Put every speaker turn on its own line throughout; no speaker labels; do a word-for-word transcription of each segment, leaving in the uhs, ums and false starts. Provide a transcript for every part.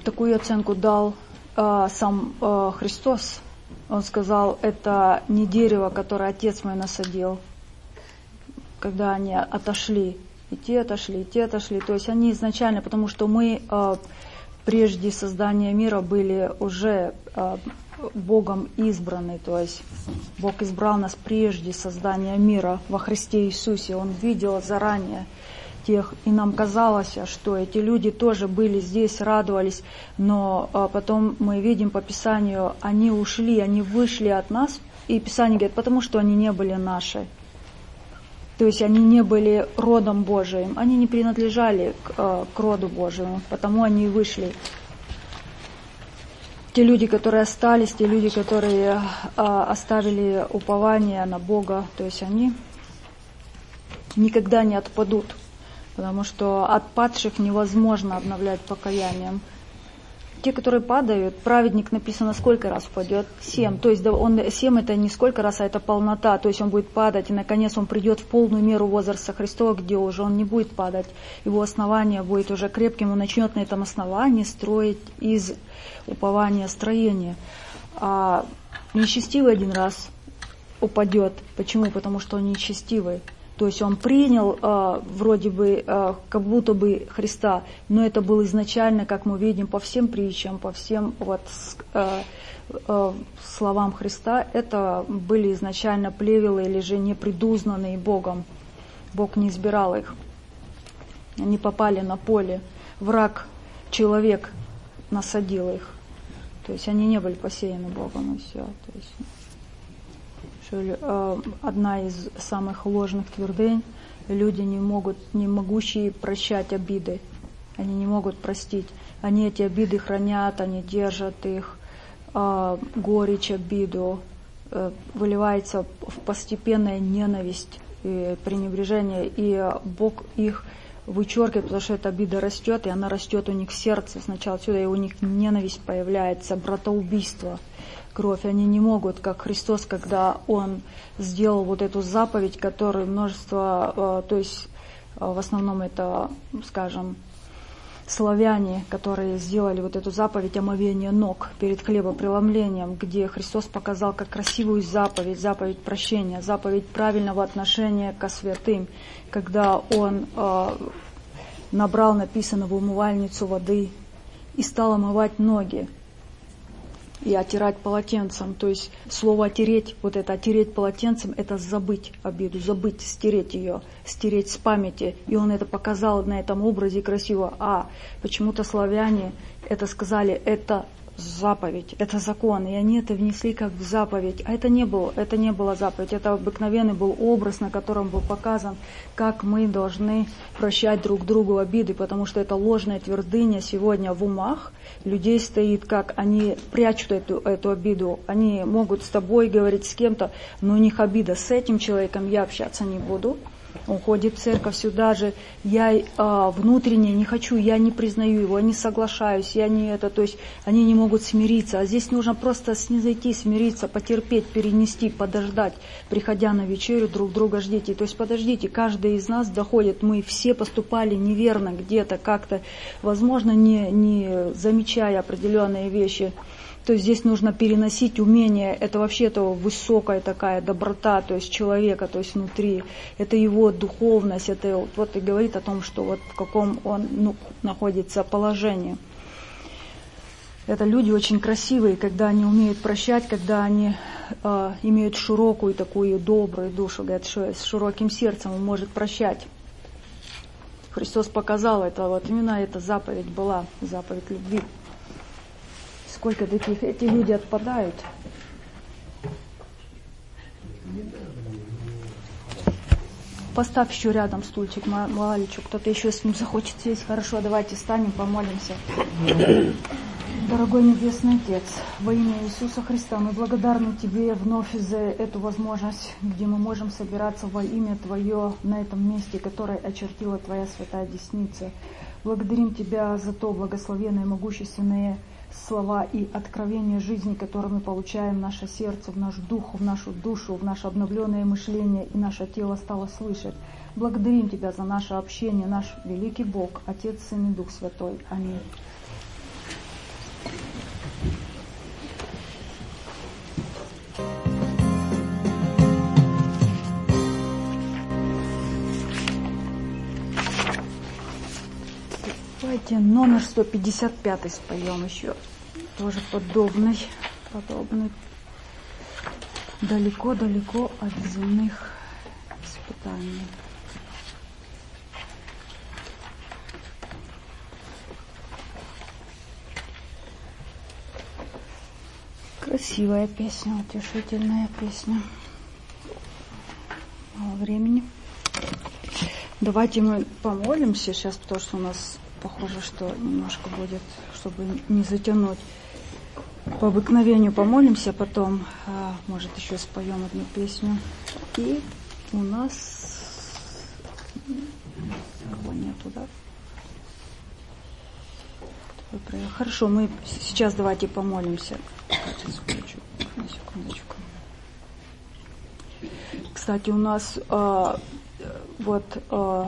такую оценку дал э, сам э, Христос. Он сказал, это не дерево, которое Отец мой насадил, когда они отошли. И те отошли, и те отошли. То есть они изначально, потому что мы э, прежде создания мира были уже э, Богом избраны. То есть Бог избрал нас прежде создания мира во Христе Иисусе. Он видел заранее тех, и нам казалось, что эти люди тоже были здесь, радовались, но а, потом мы видим по Писанию, они ушли, они вышли от нас, и Писание говорит, потому что они не были наши. То есть они не были родом Божиим, они не принадлежали к, а, к роду Божьему, потому они и вышли. Те люди, которые остались, те люди, которые а, оставили упование на Бога, то есть они никогда не отпадут. Потому что от падших невозможно обновлять покаянием. Те, которые падают, праведник написано, сколько раз впадет? Семь. То есть он, семь это не сколько раз, а это полнота. То есть он будет падать, и наконец он придет в полную меру возраста Христова, где уже он не будет падать. Его основание будет уже крепким, он начнет на этом основании строить из упования строение. А нечестивый один раз упадет. Почему? Потому что он нечестивый. То есть он принял э, вроде бы, э, как будто бы Христа, но это было изначально, как мы видим, по всем притчам, по всем вот, э, э, словам Христа, это были изначально плевелы или же непредузнанные Богом. Бог не избирал их. Они попали на поле. Враг, человек насадил их. То есть они не были посеяны Богом, и все. То есть, одна из самых ложных твердынь, люди не могут, не могущие прощать обиды, они не могут простить, они эти обиды хранят, они держат их, горечь, обиду, выливается в постепенная ненависть и пренебрежение, и Бог их вычеркивает, потому что эта обида растет, и она растет у них в сердце сначала отсюда, и у них ненависть появляется, братоубийство, кровь. Они не могут, как Христос, когда Он сделал вот эту заповедь, которую множество, то есть в основном это, скажем, славяне, которые сделали вот эту заповедь омовения ног перед хлебопреломлением, где Христос показал как красивую заповедь, заповедь прощения, заповедь правильного отношения ко святым, когда Он э, набрал, написано, в умывальницу воды и стал омывать ноги и отирать полотенцем. То есть слово «отереть», вот это «отереть полотенцем» — это забыть обиду, забыть, стереть ее, стереть с памяти. И он это показал на этом образе красиво. А почему-то славяне это сказали, это заповедь, это закон, и они это внесли как в заповедь. А это не было, это не была заповедь, это обыкновенный был образ, на котором был показан, как мы должны прощать друг другу обиды, потому что это ложная твердыня сегодня в умах людей стоит, как они прячут эту, эту обиду. Они могут с тобой говорить, с кем-то, но у них обида, с этим человеком я общаться не буду. Он ходит в церковь сюда же, я э, внутренне не хочу, я не признаю его, не соглашаюсь, я не это, то есть они не могут смириться. А здесь нужно просто снизойти, смириться, потерпеть, перенести, подождать, приходя на вечерю, друг друга ждите. То есть подождите, каждый из нас доходит, мы все поступали неверно где-то, как-то, возможно, не, не замечая определенные вещи. То есть здесь нужно переносить умение, это вообще-то высокая такая доброта, то есть человека, то есть внутри, это его духовность, это вот и говорит о том, что вот в каком он ну, находится положении. Это люди очень красивые, когда они умеют прощать, когда они э, имеют широкую такую добрую душу, говорят, что с широким сердцем он может прощать. Христос показал это, вот именно эта заповедь была, заповедь любви. Сколько таких, эти люди отпадают. Поставь еще рядом стульчик, Малаличу, кто-то еще с ним захочет сесть. Хорошо, давайте встанем, помолимся. Дорогой Небесный Отец, во имя Иисуса Христа мы благодарны Тебе вновь за эту возможность, где мы можем собираться во имя Твое на этом месте, которое очертила Твоя святая десница. Благодарим Тебя за то благословенное, могущественное слова и откровения жизни, которые мы получаем в наше сердце, в наш дух, в нашу душу, в наше обновленное мышление, и наше тело стало слышать. Благодарим Тебя за наше общение, наш великий Бог, Отец, Сын и Дух Святой. Аминь. Давайте номер сто пятьдесят пять споем еще. Тоже подобный, подобный. Далеко-далеко от земных испытаний. Красивая песня, утешительная песня. Мало времени. Давайте мы помолимся сейчас, потому что у нас похоже, что немножко будет, чтобы не затянуть. По обыкновению помолимся, потом, может, еще споем одну песню. И у нас его нету, да? Хорошо, мы сейчас давайте помолимся. На секундочку. Кстати, у нас э, вот э,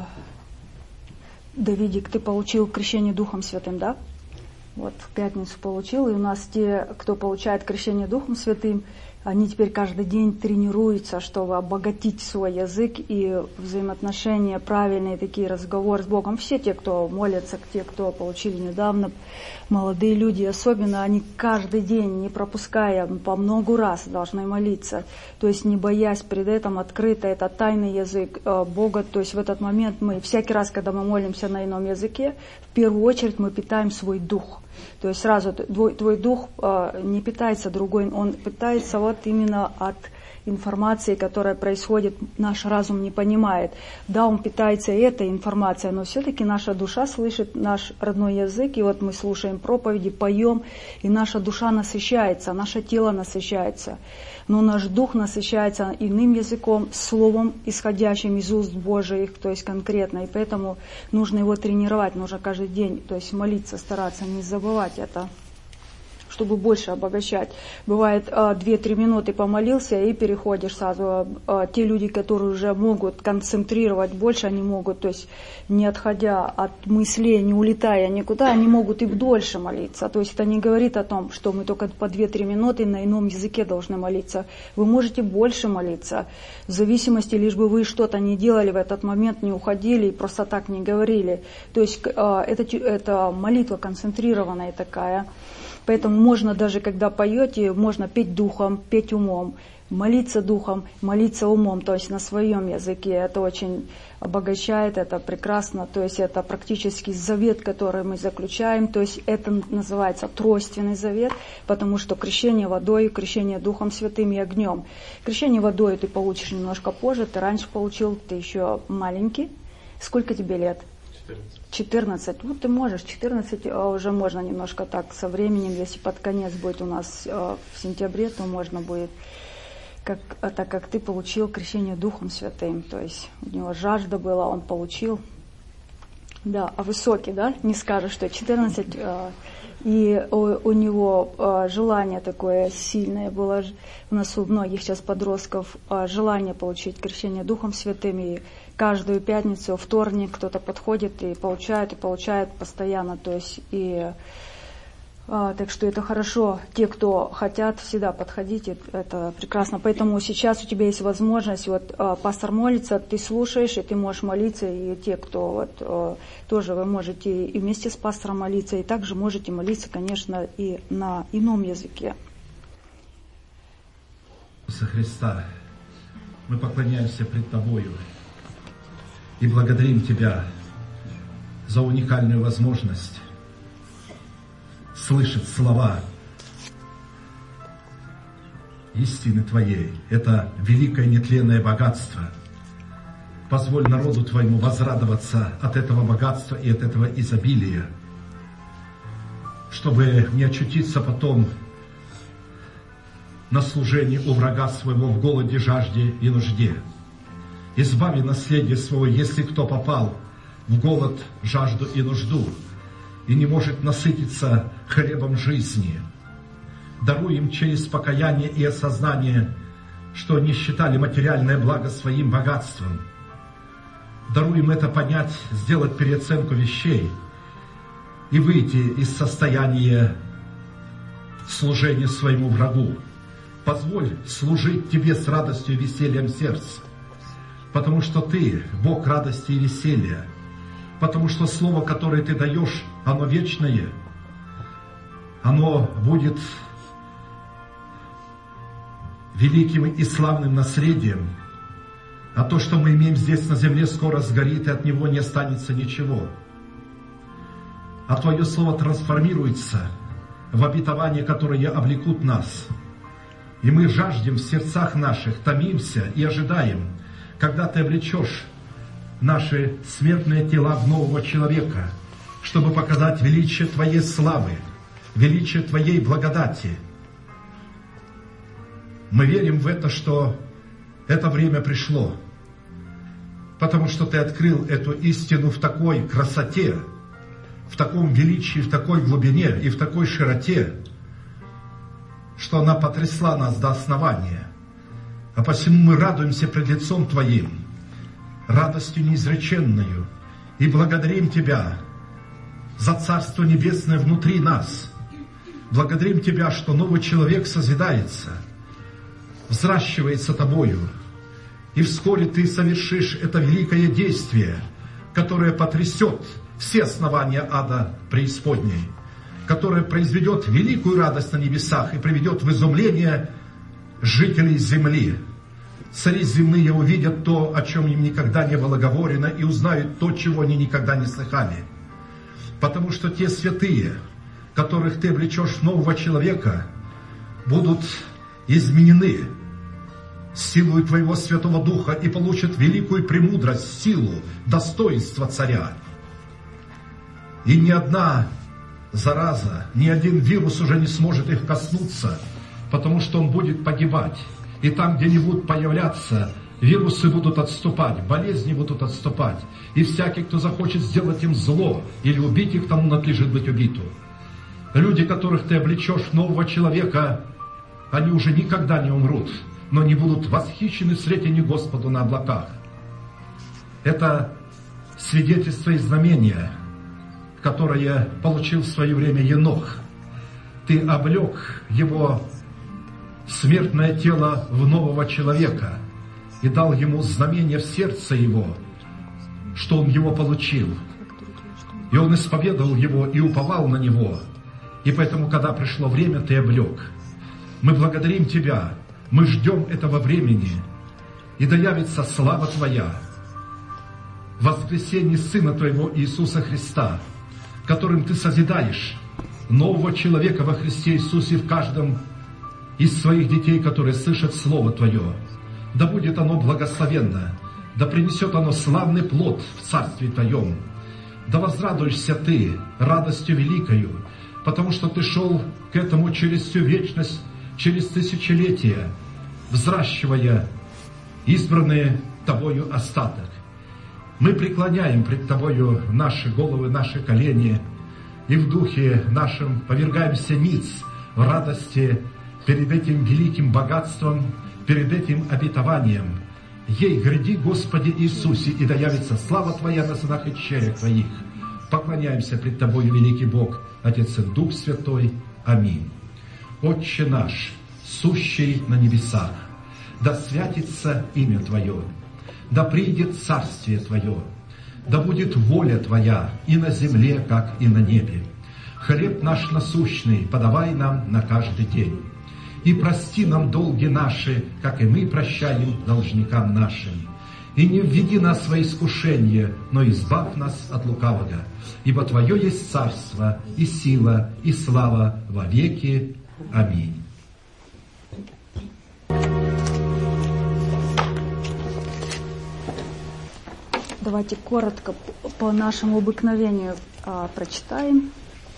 Давидик, ты получил крещение Духом Святым, да? Вот в пятницу получил, и у нас те, кто получает крещение Духом Святым, они теперь каждый день тренируются, чтобы обогатить свой язык и взаимоотношения, правильные такие разговоры с Богом. Все те, кто молятся, те, кто получили недавно, молодые люди особенно, они каждый день, не пропуская, по много раз должны молиться. То есть не боясь пред этим, открыто, это тайный язык Бога. То есть в этот момент мы, всякий раз, когда мы молимся на ином языке, в первую очередь мы питаем свой дух. То есть сразу твой, твой дух э, не питается другой, он питается вот именно от информации, которая происходит, наш разум не понимает. Да, он питается этой информацией, но все-таки наша душа слышит наш родной язык, и вот мы слушаем проповеди, поем, и наша душа насыщается, наше тело насыщается. Но наш дух насыщается иным языком, словом, исходящим из уст Божиих, то есть конкретно. И поэтому нужно его тренировать, нужно каждый день, то есть молиться, стараться, не забывать это, чтобы больше обогащать. Бывает, две-три минуты помолился и переходишь сразу. Те люди, которые уже могут концентрировать больше, они могут, то есть не отходя от мыслей, не улетая никуда, они могут и дольше молиться. То есть это не говорит о том, что мы только по две-три минуты на ином языке должны молиться. Вы можете больше молиться, в зависимости, лишь бы вы что-то не делали в этот момент, не уходили и просто так не говорили. То есть это, это молитва концентрированная такая. Поэтому можно даже, когда поете, можно петь духом, петь умом, молиться духом, молиться умом, то есть на своем языке. Это очень обогащает, это прекрасно, то есть это практически завет, который мы заключаем, то есть это называется тройственный завет, потому что крещение водой, крещение Духом Святым и огнем. Крещение водой ты получишь немножко позже, ты раньше получил, ты еще маленький. Сколько тебе лет? четырнадцать. Ну, ты можешь, четырнадцать уже можно немножко так со временем, если под конец будет у нас в сентябре, то можно будет, как, так как ты получил крещение Духом Святым, то есть у него жажда была, он получил. Да, а высокий, да, не скажешь, что четырнадцать, и у, у него желание такое сильное было, у нас у многих сейчас подростков желание получить крещение Духом Святым, и каждую пятницу, вторник кто-то подходит и получает, и получает постоянно, то есть, и а, так что это хорошо. Те, кто хотят, всегда подходите, это прекрасно. Поэтому сейчас у тебя есть возможность, вот а, пастор молится, ты слушаешь, и ты можешь молиться, и те, кто вот а, тоже вы можете и вместе с пастором молиться, и также можете молиться, конечно, и на ином языке.
Иисуса Христа, мы поклоняемся пред Тобою и благодарим Тебя за уникальную возможность слышать слова истины Твоей. Это великое нетленное богатство. Позволь народу Твоему возрадоваться от этого богатства и от этого изобилия, чтобы не очутиться потом на служении у врага своего в голоде, жажде и нужде. Избави наследие своего, если кто попал в голод, жажду и нужду и не может насытиться хлебом жизни. Даруй им через покаяние и осознание, что не считали материальное благо своим богатством. Даруй им это понять, сделать переоценку вещей и выйти из состояния служения своему врагу. Позволь служить Тебе с радостью и весельем сердца, потому что Ты, Бог радости и веселья, потому что слово, которое ты даешь, оно вечное, оно будет великим и славным наследием, а то, что мы имеем здесь на земле, скоро сгорит, и от него не останется ничего. А Твое Слово трансформируется в обетование, которое облекут нас. И мы жаждем в сердцах наших, томимся и ожидаем, когда Ты облечешь наши смертные тела в нового человека, чтобы показать величие Твоей славы, величие Твоей благодати. Мы верим в это, что это время пришло, потому что Ты открыл эту истину в такой красоте, в таком величии, в такой глубине и в такой широте, что она потрясла нас до основания. А посему мы радуемся пред лицом Твоим, радостью неизреченную, и благодарим Тебя за Царство Небесное внутри нас. Благодарим Тебя, что новый человек созидается, взращивается Тобою, и вскоре Ты совершишь это великое действие, которое потрясет все основания ада преисподней, которое произведет великую радость на небесах и приведет в изумление жителей земли. Цари земные увидят то, о чем им никогда не было говорено, и узнают то, чего они никогда не слыхали. Потому что те святые, которых Ты облечешь в нового человека, будут изменены силой Твоего Святого Духа и получат великую премудрость, силу, достоинство царя. И ни одна зараза, ни один вирус уже не сможет их коснуться, потому что он будет погибать. И там, где они будут появляться, вирусы будут отступать, болезни будут отступать. И всякий, кто захочет сделать им зло или убить их, тому надлежит быть убиту. Люди, которых Ты облечешь в нового человека, они уже никогда не умрут, но не будут восхищены встретению Господу на облаках. Это свидетельство и знамение, которое получил в свое время Енох. Ты облег его смертное тело в нового человека и дал ему знамение в сердце его, что он его получил. И он исповедовал его и уповал на него. И поэтому, когда пришло время, Ты облег. Мы благодарим Тебя, мы ждем этого времени, и да явится слава Твоя, воскресение Сына Твоего Иисуса Христа, которым Ты созидаешь нового человека во Христе Иисусе в каждом из своих детей, которые слышат Слово Твое. Да будет оно благословенно, да принесет оно славный плод в Царстве Твоем. Да возрадуешься Ты радостью великою, потому что Ты шел к этому через всю вечность, через тысячелетия, взращивая избранные Тобою остаток. Мы преклоняем пред Тобою наши головы, наши колени, и в духе нашем повергаемся ниц в радости перед этим великим богатством, перед этим обетованием. Ей гряди, Господи Иисусе, и да явится слава Твоя на сынах и дщерях Твоих. Поклоняемся пред Тобою, великий Бог, Отец и Дух Святой. Аминь. Отче наш, сущий на небесах, да святится имя Твое, да придет царствие Твое, да будет воля Твоя и на земле, как и на небе. Хлеб наш насущный подавай нам на каждый день. И прости нам долги наши, как и мы прощаем должникам нашим. И не введи нас во искушение, но избавь нас от лукавого. Ибо Твое есть царство, и сила, и слава во веки. Аминь.
Давайте коротко по нашему обыкновению а, прочитаем.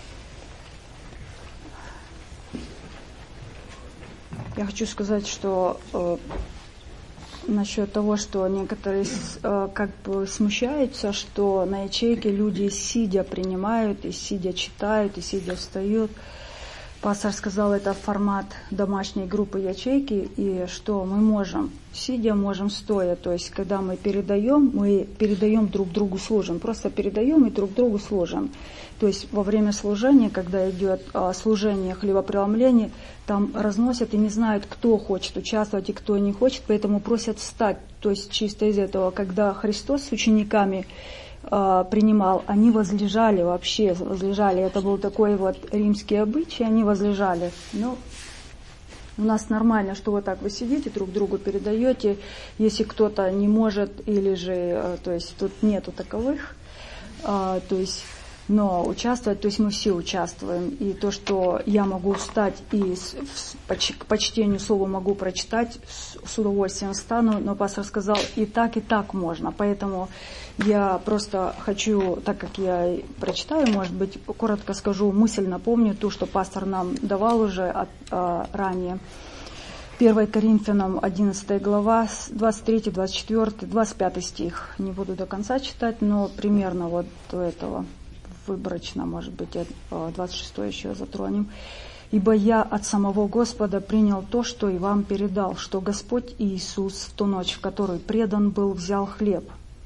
Я хочу сказать, что э, насчет того, что некоторые э, как бы смущаются, что на ячейке люди сидя принимают, и сидя читают, и сидя встают. Пастор сказал, это формат домашней группы ячейки, и что мы можем сидя, можем стоя. То есть, когда мы передаем, мы передаем друг другу, служим. Просто передаем и друг другу служим. То есть, во время служения, когда идет а, служение хлебопреломления, там разносят и не знают, кто хочет участвовать и кто не хочет, поэтому просят встать. То есть, чисто из этого, когда Христос с учениками э, принимал, они возлежали вообще, возлежали. Это был такой вот римский обычай, они возлежали. Ну, у нас нормально, что вот так вы сидите, друг другу передаете. Если кто-то не может, или же, э, то есть тут нету таковых, э, то есть, но участвовать, то есть мы все участвуем. И то, что я могу встать и с, в, к почтению слова могу прочитать, с, с удовольствием встану, но пастор сказал, и так, и так можно. Поэтому я просто хочу, так как я прочитаю, может быть, коротко скажу, мысль напомню, ту, что пастор нам давал уже от, а, ранее. первое Коринфянам одиннадцатая глава, двадцать третий, двадцать четвёртый, двадцать пятый стих. Не буду до конца читать, но примерно вот до этого. Выборочно, может быть, двадцать шестой еще затронем. «Ибо я от самого Господа принял то, что и вам передал, что Господь Иисус в ту ночь, в которую предан был, взял хлеб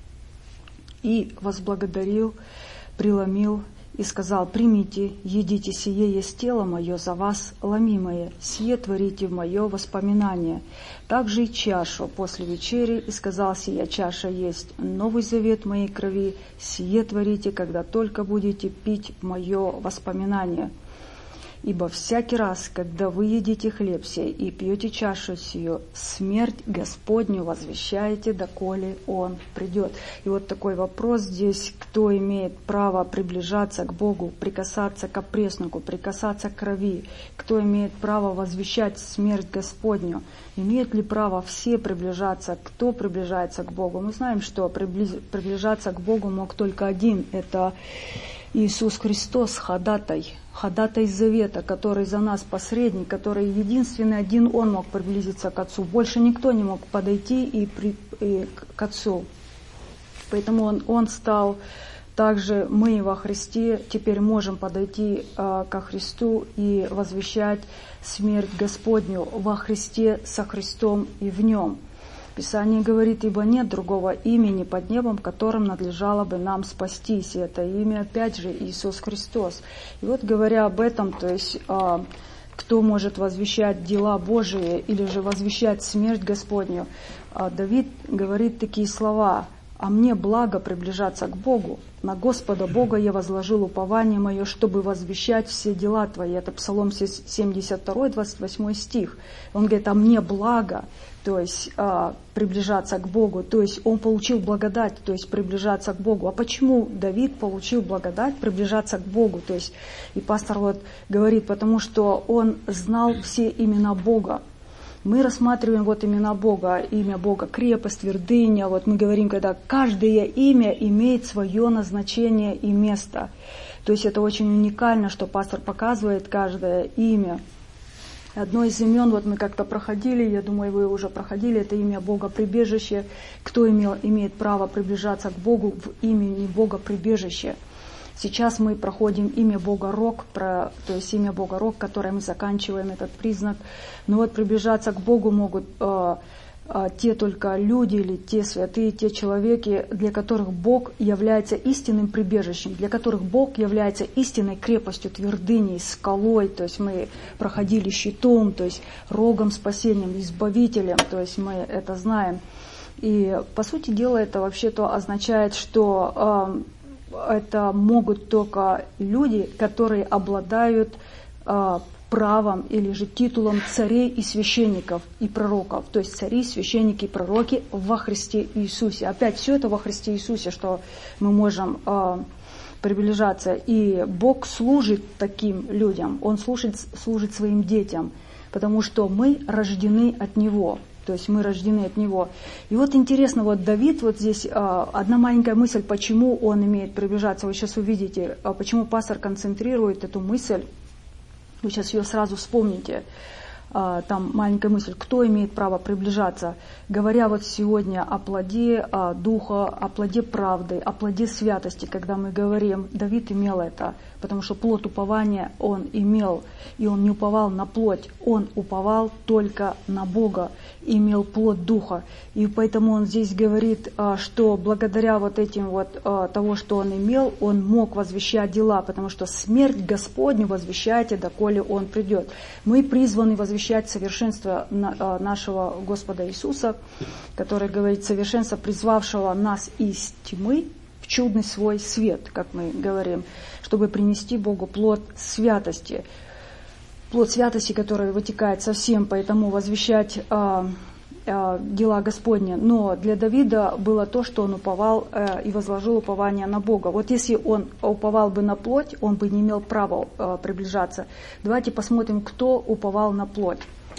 и возблагодарил, преломил и сказал: примите, едите, сие есть тело мое за вас ломимое, сие творите в мое воспоминание. Также и чашу после вечери, и сказал: сия чаша есть новый завет моей крови, сие творите, когда только будете пить в мое воспоминание. Ибо всякий раз, когда вы едите хлеб сей и пьете чашу сию, смерть Господню возвещаете, доколе Он придет». И вот такой вопрос здесь: кто имеет право приближаться к Богу, прикасаться к опресноку, прикасаться к крови? Кто имеет право возвещать смерть Господню? Имеют ли право все приближаться? Кто приближается к Богу? Мы знаем, что приближаться к Богу мог только один. Это Иисус Христос, ходатай, ходатай завета, который за нас посредник, который единственный, один Он мог приблизиться к Отцу. Больше никто не мог подойти и, при, и к Отцу. Поэтому Он, он стал, также мы во Христе теперь можем подойти э, ко Христу и возвещать смерть Господню во Христе, со Христом и в Нем. Писание говорит: ибо нет другого имени под небом, которым надлежало бы нам спастись. И это имя, опять же, Иисус Христос. И вот, говоря об этом, то есть, а, кто может возвещать дела Божии или же возвещать смерть Господню, а, Давид говорит такие слова: «А мне благо приближаться к Богу. На Господа Бога я возложил упование мое, чтобы возвещать все дела Твои». Это Псалом семьдесят два, двадцать восьмой стих. Он говорит: «А мне благо». То есть а, приближаться к Богу, то есть он получил благодать, то есть приближаться к Богу. А почему Давид получил благодать приближаться к Богу? То есть, и пастор вот говорит, потому что он знал все имена Бога. Мы рассматриваем вот имена Бога, имя Бога, крепость, твердыня. Вот мы говорим, когда каждое имя имеет свое назначение и место. То есть это очень уникально, что пастор показывает каждое имя. Одно из имен, вот мы как-то проходили, я думаю, вы уже проходили, это имя Бога прибежище. Кто имел, имеет право приближаться к Богу в имени Бога прибежище? Сейчас мы проходим имя Бога Рок, про, то есть имя Бога Рок, которое мы заканчиваем этот признак. Но вот приближаться к Богу могут э, э, те только люди или те святые, те человеки, для которых Бог является истинным прибежищем, для которых Бог является истинной крепостью, твердыней, скалой. То есть мы проходили щитом, то есть рогом, спасением, избавителем, то есть мы это знаем. И по сути дела это вообще-то означает, что э, это могут только люди, которые обладают э, правом или же титулом царей и священников и пророков. То есть цари, священники и пророки во Христе Иисусе. Опять все это во Христе Иисусе, что мы можем э, приближаться. И Бог служит таким людям, Он служит, служит своим детям, потому что мы рождены от Него. То есть мы рождены от Него. И вот интересно, вот Давид, вот здесь а, одна маленькая мысль, почему он имеет приближаться. Вы сейчас увидите, а, почему пастор концентрирует эту мысль. Вы сейчас ее сразу вспомните. А, там маленькая мысль, кто имеет право приближаться. Говоря вот сегодня о плоде а, Духа, о плоде правды, о плоде святости, когда мы говорим, Давид имел это. Потому что плод упования он имел, и он не уповал на плоть, он уповал только на Бога, имел плод Духа. И поэтому он здесь говорит, что благодаря вот этим вот того, что он имел, он мог возвещать дела, потому что смерть Господню возвещайте, доколе Он придет. Мы призваны возвещать совершенство нашего Господа Иисуса, который говорит, совершенство, призвавшего нас из тьмы в чудный свой свет, как мы говорим, чтобы принести Богу плод святости. Плод святости, который вытекает совсем, поэтому возвещать а, а, дела Господни. Но для Давида было то, что он уповал а, и возложил упование на Бога. Вот если он уповал бы на плоть, он бы не имел права а, приближаться. Давайте посмотрим, кто уповал на плоть.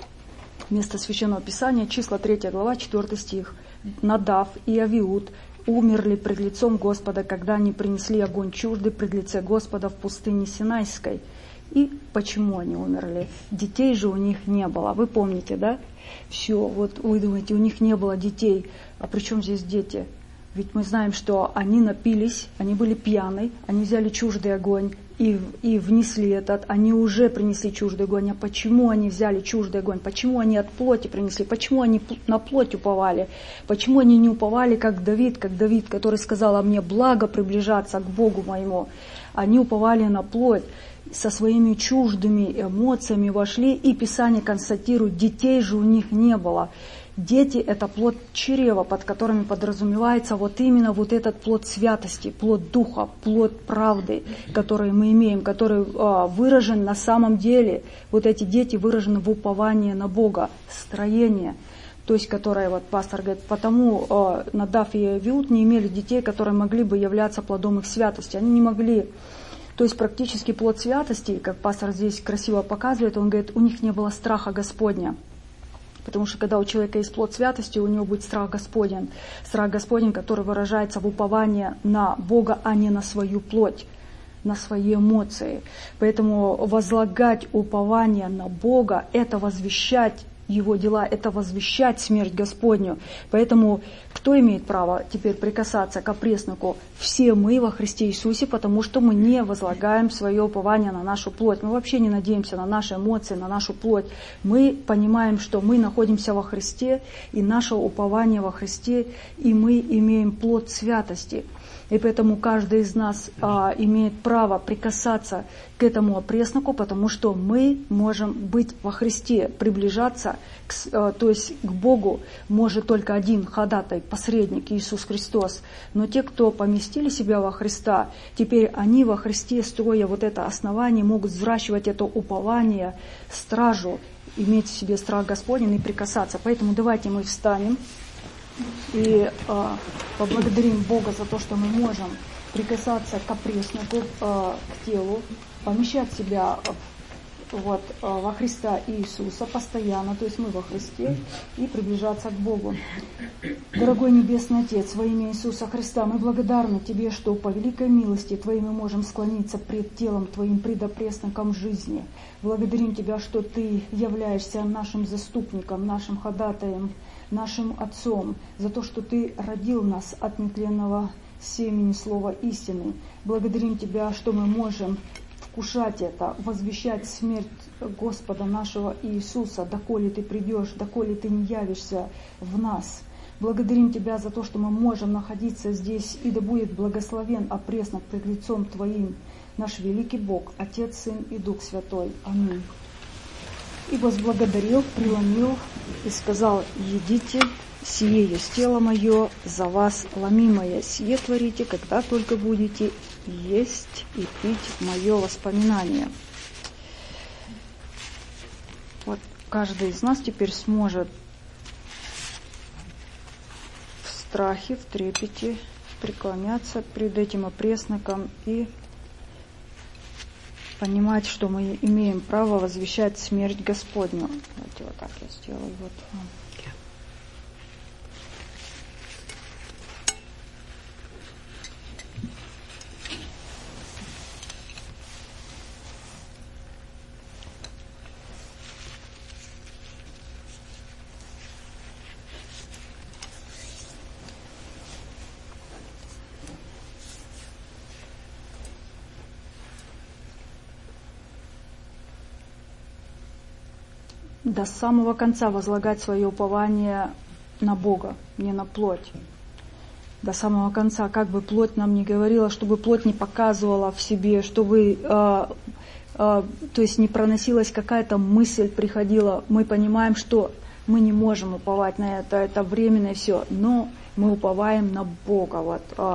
Место Священного Писания, числа третья глава, четвёртый стих. Надав и Авиуд умерли пред лицом Господа, когда они принесли огонь чуждый пред лице Господа в пустыне Синайской. И почему они умерли? Детей же у них не было. Вы помните, да? Все, вот вы думаете, у них не было детей. А при чем здесь дети? Ведь мы знаем, что они напились, они были пьяны, они взяли чуждый огонь и, и внесли этот, они уже принесли чуждый огонь. А почему они взяли чуждый огонь? Почему они от плоти принесли? Почему они на плоть уповали? Почему они не уповали, как Давид, как Давид, который сказал: «А мне благо приближаться к Богу моему». Они уповали на плоть, со своими чуждыми эмоциями вошли, и Писание констатирует, детей же у них не было. Дети – это плод чрева, под которыми подразумевается вот именно вот этот плод святости, плод духа, плод правды, который мы имеем, который а, выражен на самом деле. Вот эти дети выражены в уповании на Бога, строение. То есть, которое, вот пастор говорит, потому а, Надав и Авиуд не имели детей, которые могли бы являться плодом их святости. Они не могли. То есть практически плод святости, как пастор здесь красиво показывает, он говорит, у них не было страха Господня. Потому что когда у человека есть плод святости, у него будет страх Господень. Страх Господень, который выражается в уповании на Бога, а не на свою плоть, на свои эмоции. Поэтому возлагать упование на Бога – это возвещать Его дела, это возвещать смерть Господню. Поэтому кто имеет право теперь прикасаться к опресноку? Все мы во Христе Иисусе, потому что мы не возлагаем свое упование на нашу плоть. Мы вообще не надеемся на наши эмоции, на нашу плоть. Мы понимаем, что мы находимся во Христе, и наше упование во Христе, и мы имеем плод святости. И поэтому каждый из нас а, имеет право прикасаться к этому опресноку, потому что мы можем быть во Христе, приближаться, к, а, то есть к Богу может только один ходатай, посредник Иисус Христос. Но те, кто поместили себя во Христа, теперь они во Христе, строя вот это основание, могут взращивать это упование, стражу, иметь в себе страх Господень и прикасаться. Поэтому давайте мы встанем и э, поблагодарим Бога за то, что мы можем прикасаться к опресноку, э, к телу, помещать себя э, вот, э, во Христа Иисуса постоянно, то есть мы во Христе, и приближаться к Богу. Дорогой Небесный Отец, во имя Иисуса Христа, мы благодарны Тебе, что по великой милости Твоей мы можем склониться пред телом Твоим, пред опресноком жизни. Благодарим Тебя, что Ты являешься нашим заступником, нашим ходатаем, нашим Отцом, за то, что Ты родил нас от нетленного семени слова истины. Благодарим Тебя, что мы можем вкушать это, возвещать смерть Господа нашего Иисуса, доколе Ты придешь, доколе Ты не явишься в нас. Благодарим Тебя за то, что мы можем находиться здесь, и да будет благословен опреснок пред лицом Твоим, наш великий Бог, Отец, Сын и Дух Святой. Аминь. И возблагодарил, преломил и сказал: едите, сие есть тело мое, за вас ломимое, сие творите, когда только будете есть и пить мое воспоминание. Вот каждый из нас теперь сможет в страхе, в трепете преклоняться пред этим опресноком и понимать, что мы имеем право возвещать смерть Господню. Давайте вот так я сделаю. Вот. До самого конца возлагать свое упование на Бога, не на плоть. До самого конца, как бы плоть нам не говорила, чтобы плоть не показывала в себе, чтобы, э, э, то есть не проносилась какая-то мысль, приходила. Мы понимаем, что мы не можем уповать на это, это временно и все, но мы уповаем на Бога. Вот, э,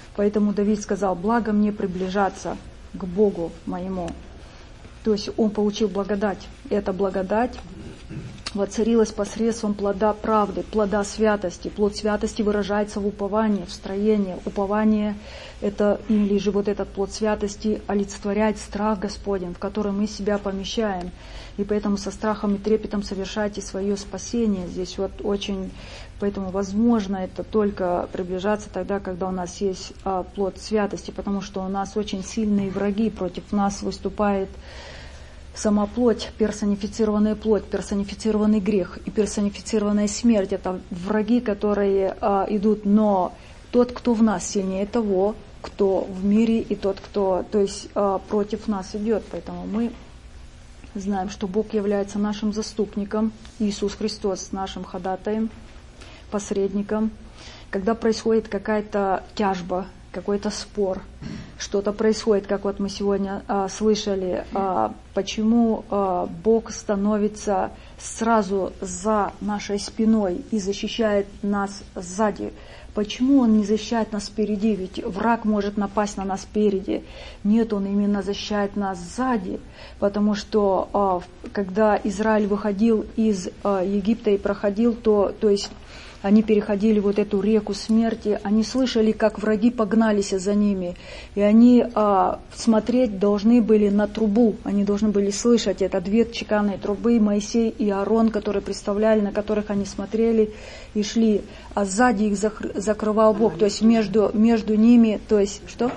Поэтому Давид сказал: благо мне приближаться к Богу моему. То есть он получил благодать. И эта благодать воцарилась посредством плода правды, плода святости. Плод святости выражается в уповании, в строении. Упование это, или же вот этот плод святости олицетворяет страх Господень, в который мы себя помещаем. И поэтому со страхом и трепетом совершайте свое спасение. Здесь вот очень, поэтому возможно это только приближаться тогда, когда у нас есть а, плод святости, потому что у нас очень сильные враги, против нас выступает сама плоть, персонифицированная плоть, персонифицированный грех и персонифицированная смерть. Это враги, которые а, идут, но тот, кто в нас, сильнее того, кто в мире, и тот, кто, то есть а, против нас идет. Поэтому мы знаем, что Бог является нашим заступником, Иисус Христос нашим ходатаем, посредником. Когда происходит какая-то тяжба, какой-то спор, что-то происходит, как вот мы сегодня а, слышали, а, почему а, Бог становится сразу за нашей спиной и защищает нас сзади. Почему Он не защищает нас впереди? Ведь враг может напасть на нас спереди. Нет, Он именно защищает нас сзади. Потому что а, когда Израиль выходил из а, Египта и проходил, то, то есть они переходили вот эту реку смерти, они слышали, как враги погнались за ними. И они а, смотреть должны были на трубу, они должны были слышать это две чеканные трубы, Моисей и Аарон, которые представляли, на которых они смотрели и шли. А сзади их закрывал Бог, то есть между, между ними, то есть что?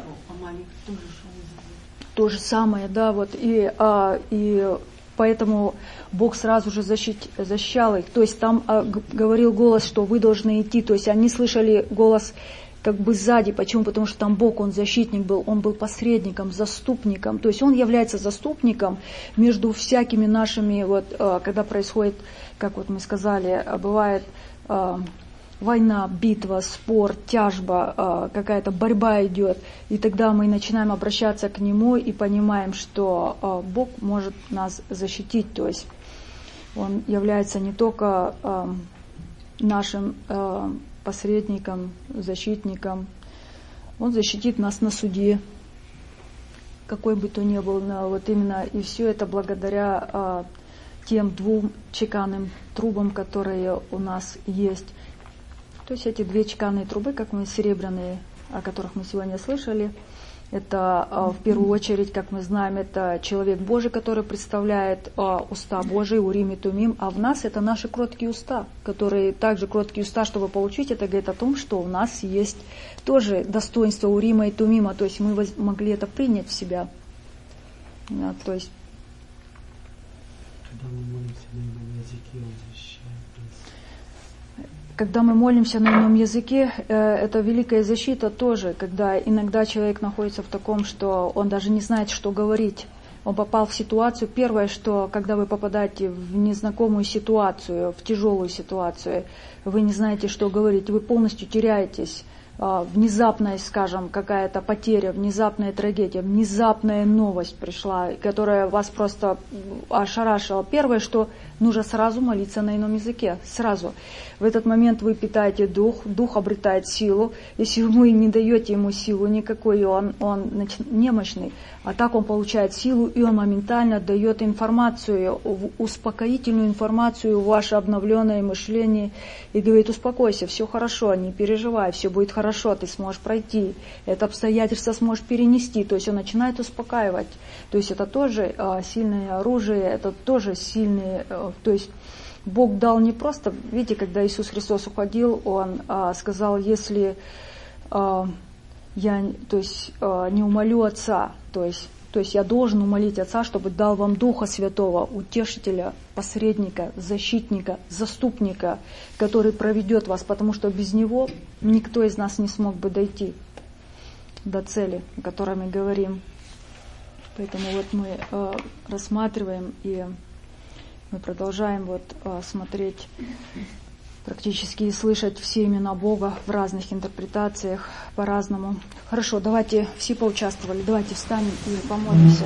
То же самое, да, вот, и, а, и поэтому Бог сразу же защит, защищал их. То есть там а, г- говорил голос, что вы должны идти. То есть они слышали голос как бы сзади. Почему? Потому что там Бог, Он защитник был, Он был посредником, заступником. То есть Он является заступником между всякими нашими, вот, а, когда происходит, как вот мы сказали, бывает а, война, битва, спор, тяжба, а, какая-то борьба идет. И тогда мы начинаем обращаться к Нему и понимаем, что а, Бог может нас защитить. То есть Он является не только э, нашим э, посредником, защитником, Он защитит нас на суде, какой бы то ни был, но вот именно, и все это благодаря э, тем двум чеканным трубам, которые у нас есть. То есть эти две чеканные трубы, как мы серебряные, о которых мы сегодня слышали, это в первую очередь, как мы знаем, это человек Божий, который представляет уста Божии, Урим и Тумим, а в нас это наши кроткие уста, которые также кроткие уста, чтобы получить, это говорит о том, что у нас есть тоже достоинство Урима и Тумима, то есть мы могли это принять в себя. Да, то есть
когда мы молимся на ином языке, Он защищает нас.
Когда мы молимся на ином языке, это великая защита тоже, когда иногда человек находится в таком, что он даже не знает, что говорить. Он попал в ситуацию. Первое, что когда вы попадаете в незнакомую ситуацию, в тяжелую ситуацию, вы не знаете, что говорить, вы полностью теряетесь. Внезапная, скажем, какая-то потеря, внезапная трагедия, внезапная новость пришла, которая вас просто ошарашила. Первое, что нужно сразу молиться на ином языке, сразу. В этот момент вы питаете дух, дух обретает силу. Если вы не даете ему силу никакой, он, он немощный, а так он получает силу, и он моментально дает информацию, успокоительную информацию в ваше обновленное мышление, и говорит: успокойся, все хорошо, не переживай, все будет хорошо, ты сможешь пройти, это обстоятельство сможешь перенести. То есть он начинает успокаивать. То есть это тоже а, сильное оружие, это тоже сильные, а, то есть Бог дал не просто, видите, когда Иисус Христос уходил, Он а, сказал: если а, я, то есть, а, не умолю Отца, то есть, то есть я должен умолить Отца, чтобы дал вам Духа Святого, утешителя, посредника, защитника, заступника, который проведет вас, потому что без Него никто из нас не смог бы дойти до цели, о которой мы говорим. Поэтому вот мы э, рассматриваем и мы продолжаем вот э, смотреть практически и слышать все имена Бога в разных интерпретациях по-разному. Хорошо, давайте, все поучаствовали, давайте встанем и помолимся.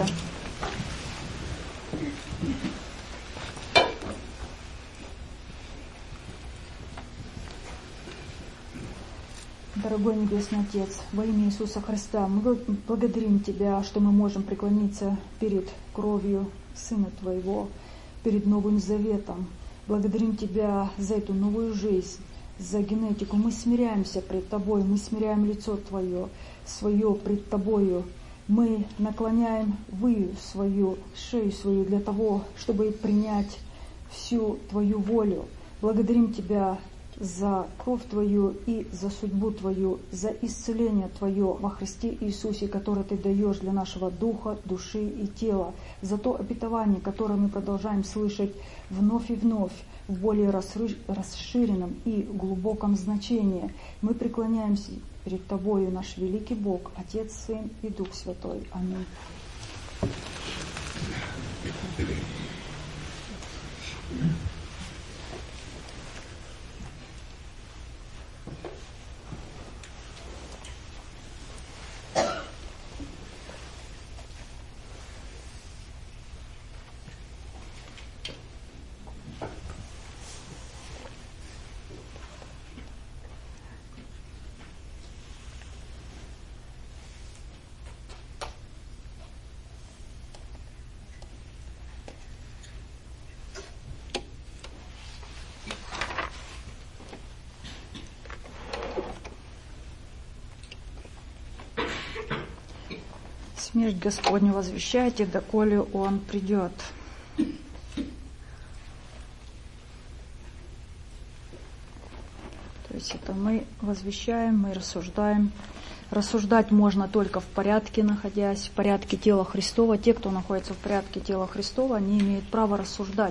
Дорогой Дорогой Небесный Отец, во имя Иисуса Христа, мы благодарим Тебя, что мы можем преклониться перед кровью Сына Твоего, перед Новым Заветом. Благодарим Тебя за эту новую жизнь, за генетику. Мы смиряемся пред Тобой, мы смиряем лицо Твое, свое пред Тобою. Мы наклоняем выю свою, шею свою для того, чтобы принять всю Твою волю. Благодарим Тебя за кровь Твою и за судьбу Твою, за исцеление Твое во Христе Иисусе, которое Ты даешь для нашего духа, души и тела, за то обетование, которое мы продолжаем слышать вновь и вновь, в более расширенном и глубоком значении. Мы преклоняемся перед Тобою, наш великий Бог, Отец, Сын и Дух Святой. Аминь. Смерть Господню возвещайте, доколе Он придет. То есть это мы возвещаем, мы рассуждаем. Рассуждать можно только в порядке, находясь в порядке тела Христова. Те, кто находится в порядке тела Христова, они имеют право рассуждать.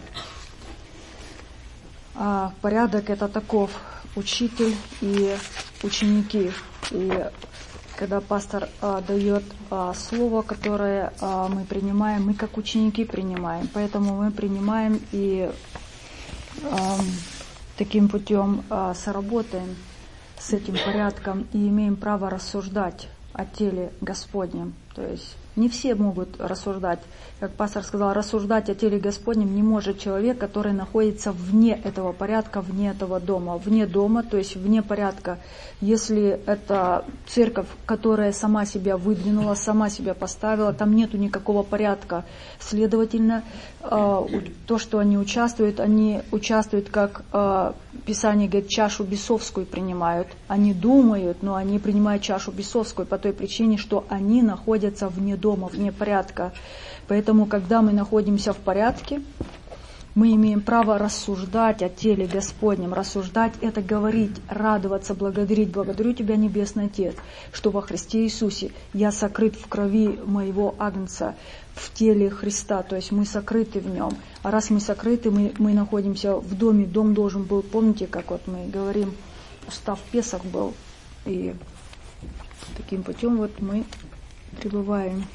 А порядок это таков: учитель и ученики. И когда пастор а, дает а, слово, которое а, мы принимаем, мы как ученики принимаем. Поэтому мы принимаем и а, таким путем а, соработаем с этим порядком и имеем право рассуждать о теле Господнем. То есть не все могут рассуждать. Как пастор сказал, рассуждать о теле Господнем не может человек, который находится вне этого порядка, вне этого дома. Вне дома, то есть вне порядка. Если это церковь, которая сама себя выдвинула, сама себя поставила, там нету никакого порядка. Следовательно, то, что они участвуют, они участвуют, как Писание говорит, чашу бесовскую принимают. Они думают, но они принимают чашу бесовскую по той причине, что они находятся вне дома, вне порядка. Поэтому, когда мы находимся в порядке, мы имеем право рассуждать о теле Господнем. Рассуждать – это говорить, радоваться, благодарить. Благодарю Тебя, Небесный Отец, что во Христе Иисусе я сокрыт в крови моего Агнца, в теле Христа. То есть мы сокрыты в Нем. А раз мы сокрыты, мы, мы находимся в доме. Дом должен был, помните, как вот мы говорим, устав Песах был. И таким путем вот мы пребываем.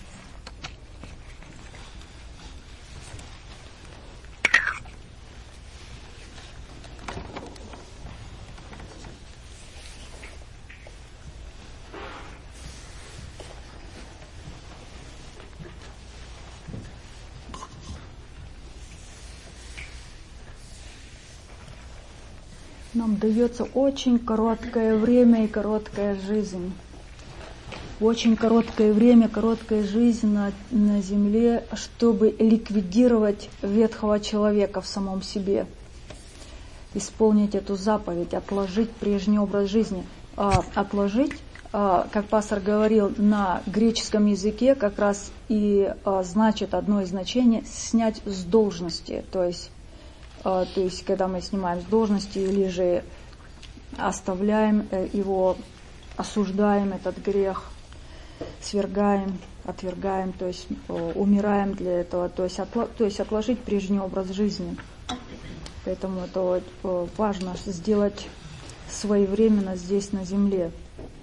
Нам дается очень короткое время и короткая жизнь. Очень короткое время, короткая жизнь на, на земле, чтобы ликвидировать ветхого человека в самом себе. Исполнить эту заповедь, отложить прежний образ жизни. А, отложить, а, как пастор говорил, на греческом языке как раз и а, значит одно из значений снять с должности. То есть То есть, когда мы снимаем с должности или же оставляем его, осуждаем этот грех, свергаем, отвергаем, то есть умираем для этого, то есть, отло, то есть отложить прежний образ жизни. Поэтому это важно сделать своевременно здесь, на земле.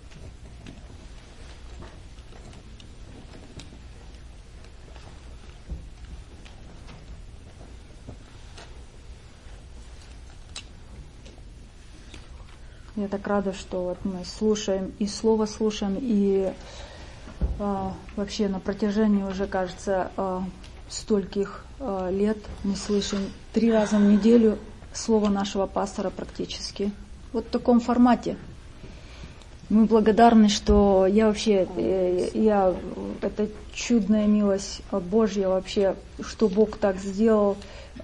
Я так рада, что вот мы слушаем, и слово слушаем, и а, вообще на протяжении уже, кажется, а, стольких а, лет мы слышим три раза в неделю слово нашего пастора практически. Вот в таком формате. Мы благодарны, что я вообще, я, это чудная милость Божья вообще, что Бог так сделал.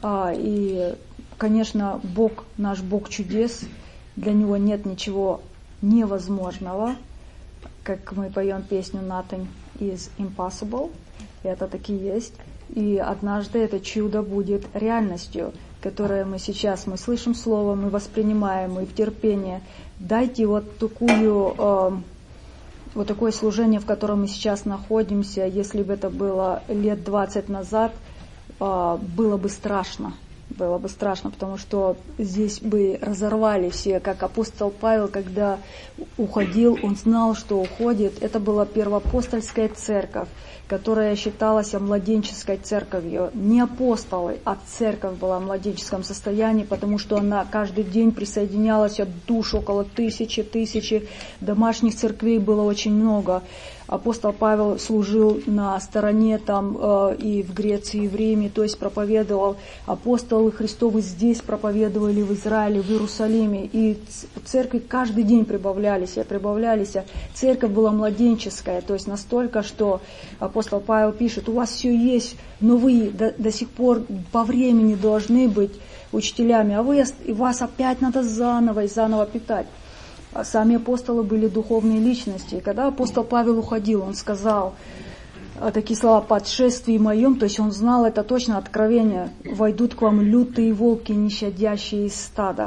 И, конечно, Бог, наш Бог чудес, для Него нет ничего невозможного. Как мы поем песню Nothing is impossible, это таки есть. И однажды это чудо будет реальностью, которое мы сейчас, мы слышим слово, мы воспринимаем, мы в терпении. Дайте вот такую, э, вот такое служение, в котором мы сейчас находимся. Если бы это было лет двадцать назад, э, было бы страшно. Было бы страшно, потому что здесь бы разорвали все, как апостол Павел, когда уходил, он знал, что уходит. Это была первоапостольская церковь, которая считалась младенческой церковью. Не апостолы, а церковь была в младенческом состоянии, потому что она каждый день присоединялась от душ, около тысячи, тысячи домашних церквей было очень много. Апостол Павел служил на стороне там э, и в Греции, и в Риме, то есть проповедовал. Апостолы Христовы здесь проповедовали, в Израиле, в Иерусалиме. И церкви каждый день прибавлялись, и прибавлялись. Церковь была младенческая, то есть настолько, что апостол Павел пишет, у вас все есть, но вы до, до сих пор по времени должны быть учителями, а вы, вас опять надо заново и заново питать. Сами апостолы были духовные личности. И когда апостол Павел уходил, он сказал такие слова: «По отшествии моем», то есть он знал это точно откровение, «войдут к вам лютые волки, не щадящие из стада».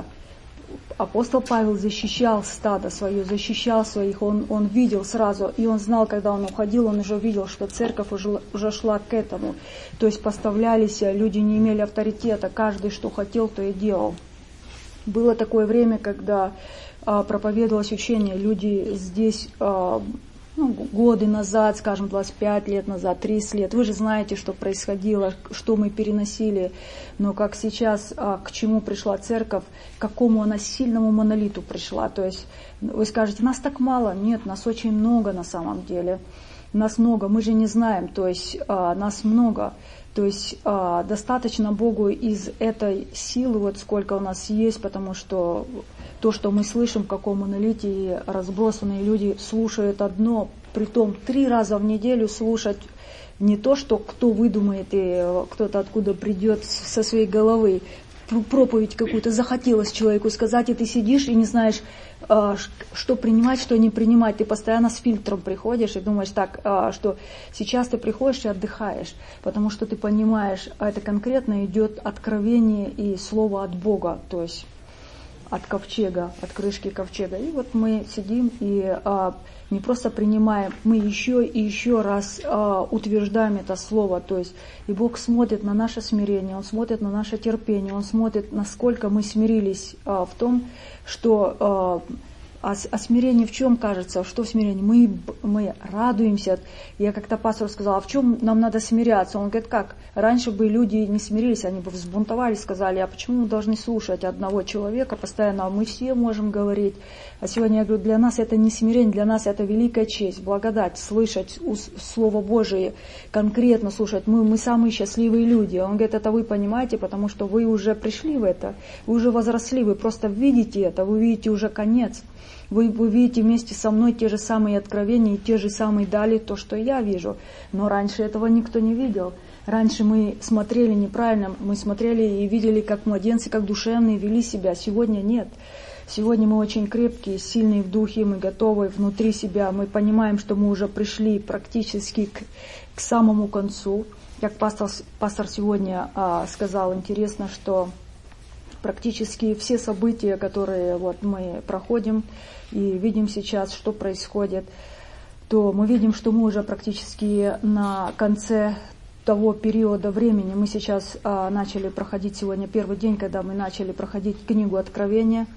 Апостол Павел защищал стадо свое, защищал своих, он, он видел сразу, и он знал, когда он уходил, он уже видел, что церковь уже, уже шла к этому. То есть поставлялись, люди не имели авторитета, каждый что хотел, то и делал. Было такое время, когда проповедовалось учение, люди здесь ну, годы назад, скажем, двадцать пять лет назад, тридцать лет, вы же знаете, что происходило, что мы переносили, но как сейчас, к чему пришла церковь, к какому она сильному монолиту пришла. То есть вы скажете, нас так мало, нет, нас очень много на самом деле, нас много, мы же не знаем, то есть нас много. То есть э, достаточно Богу из этой силы, вот сколько у нас есть, потому что то, что мы слышим, в каком монолите, и разбросанные люди слушают одно, притом три раза в неделю слушать не то, что кто выдумает и кто-то откуда придет со своей головы, проповедь какую-то захотелось человеку сказать, и ты сидишь и не знаешь, что принимать, что не принимать. Ты постоянно с фильтром приходишь и думаешь так, что сейчас ты приходишь и отдыхаешь, потому что ты понимаешь, это конкретно идет откровение и слово от Бога, то есть от ковчега, от крышки ковчега. И вот мы сидим и не просто принимаем, мы еще и еще раз а, утверждаем это слово. То есть и Бог смотрит на наше смирение, Он смотрит на наше терпение, Он смотрит, насколько мы смирились а, в том, что а, а, а смирение в чем кажется, что в смирении? Мы, мы радуемся. Я как-то пастору сказала, а в чем нам надо смиряться? Он говорит, как? Раньше бы люди не смирились, они бы взбунтовались, сказали, а почему мы должны слушать одного человека постоянно? Мы все можем говорить. А сегодня я говорю, для нас это не смирение, для нас это великая честь, благодать, слышать Слово Божие, конкретно слушать. Мы, мы самые счастливые люди. Он говорит, это вы понимаете, потому что вы уже пришли в это, вы уже возросли, вы просто видите это, вы видите уже конец. Вы, вы видите вместе со мной те же самые откровения и те же самые дали, то, что я вижу. Но раньше этого никто не видел. Раньше мы смотрели неправильно, мы смотрели и видели, как младенцы, как душевные вели себя. Сегодня нет. Сегодня мы очень крепкие, сильные в духе, мы готовы внутри себя. Мы понимаем, что мы уже пришли практически к, к самому концу. Как пастор, пастор сегодня а, сказал, интересно, что практически все события, которые вот мы проходим и видим сейчас, что происходит, то мы видим, что мы уже практически на конце того периода времени. Мы сейчас а, начали проходить сегодня первый день, когда мы начали проходить книгу Откровения.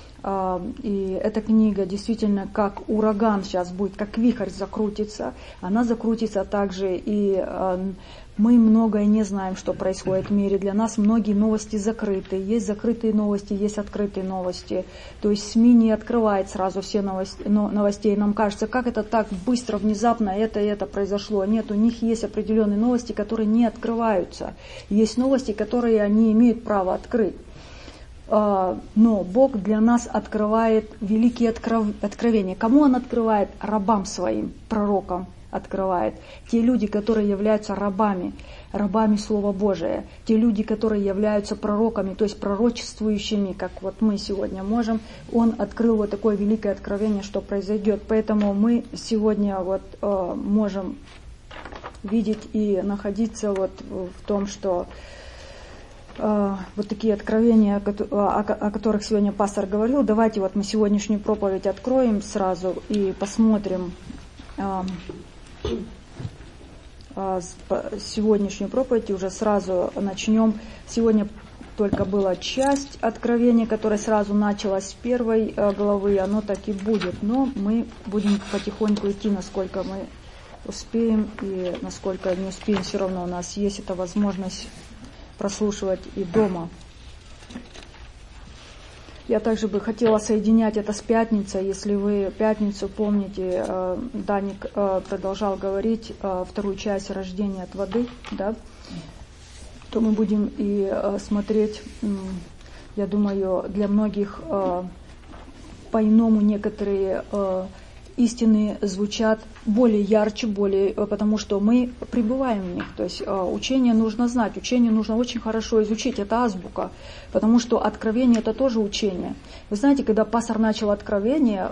А, и эта книга действительно как ураган сейчас будет, как вихрь закрутится. Она закрутится также и а, мы многое не знаем, что происходит в мире. Для нас многие новости закрыты. Есть закрытые новости, есть открытые новости. То есть СМИ не открывает сразу все новости, новостей. Нам кажется, как это так быстро, внезапно это и это произошло. Нет, у них есть определенные новости, которые не открываются. Есть новости, которые они имеют право открыть. но Бог для нас открывает великие откровения. Кому Он открывает? Рабам Своим, пророкам открывает. Те люди, которые являются рабами, рабами Слова Божия. Те люди, которые являются пророками, то есть пророчествующими, как вот мы сегодня можем. Он открыл вот такое великое откровение, что произойдет. Поэтому мы сегодня вот э, можем видеть и находиться вот в том, что э, вот такие откровения, о, о которых сегодня пастор говорил. Давайте вот мы сегодняшнюю проповедь откроем сразу и посмотрим э, сегодняшнюю проповедь и уже сразу начнем. Сегодня только была часть откровения, которая сразу началась с первой главы, оно так и будет, но мы будем потихоньку идти, насколько мы успеем, и насколько не успеем, все равно у нас есть эта возможность прослушивать и дома. Я также бы хотела соединять это с пятницей. Если вы пятницу помните, Даник продолжал говорить вторую часть рождения от воды, да, то мы будем и смотреть, я думаю, для многих по-иному некоторые истины звучат более ярче, более, потому что мы пребываем в них. То есть учение нужно знать, учение нужно очень хорошо изучить, это азбука, потому что откровение это тоже учение. Вы знаете, когда пастор начал откровение,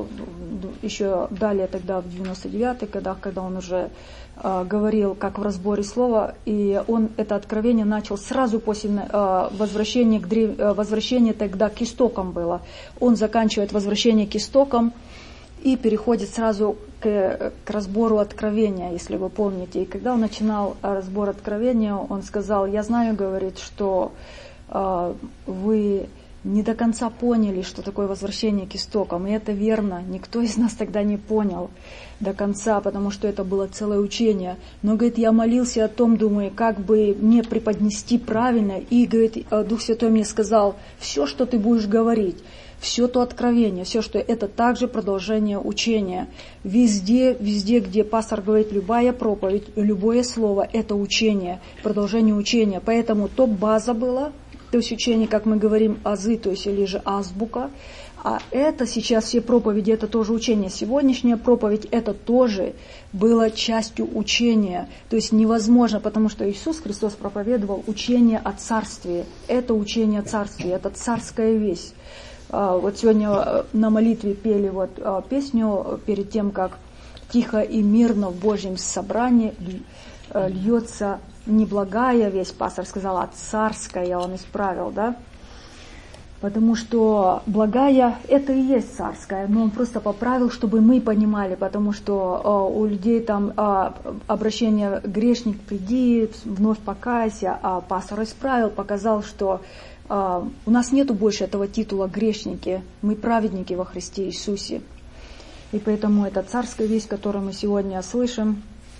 еще далее тогда в девяносто девятых годах, когда он уже говорил, как в разборе слова, и он это откровение начал сразу после возвращения, к древ... возвращения тогда к истокам было. Он заканчивает возвращение к истокам и переходит сразу к, к разбору откровения, если вы помните. И когда он начинал разбор откровения, он сказал: я знаю, говорит, что э, вы не до конца поняли, что такое возвращение к истокам. И это верно. Никто из нас тогда не понял до конца, потому что это было целое учение. Но, говорит, я молился о том, думаю, как бы мне преподнести правильно. И, говорит, Дух Святой мне сказал: все, что ты будешь говорить, все то откровение, все, что это также продолжение учения. Везде, везде, где пастор говорит, любая проповедь, любое слово, это учение, продолжение учения. Поэтому то база была, то есть учение, как мы говорим, азы, то есть или же азбука. А это сейчас все проповеди, это тоже учение. Сегодняшняя проповедь, это тоже было частью учения. То есть невозможно, потому что Иисус Христос проповедовал учение о Царстве. Это учение о Царстве, это царская весть. Вот сегодня на молитве пели вот песню перед тем, как тихо и мирно в Божьем собрании льется не благая весть, пастор сказал, а царская, он исправил, да? Потому что благая – это и есть царская, но он просто поправил, чтобы мы понимали, потому что у людей там обращение «грешник, приди, вновь покайся», а пастор исправил, показал, что у нас нету больше этого титула «грешники», мы праведники во Христе Иисусе. И поэтому это царская весть, которую мы сегодня слышим,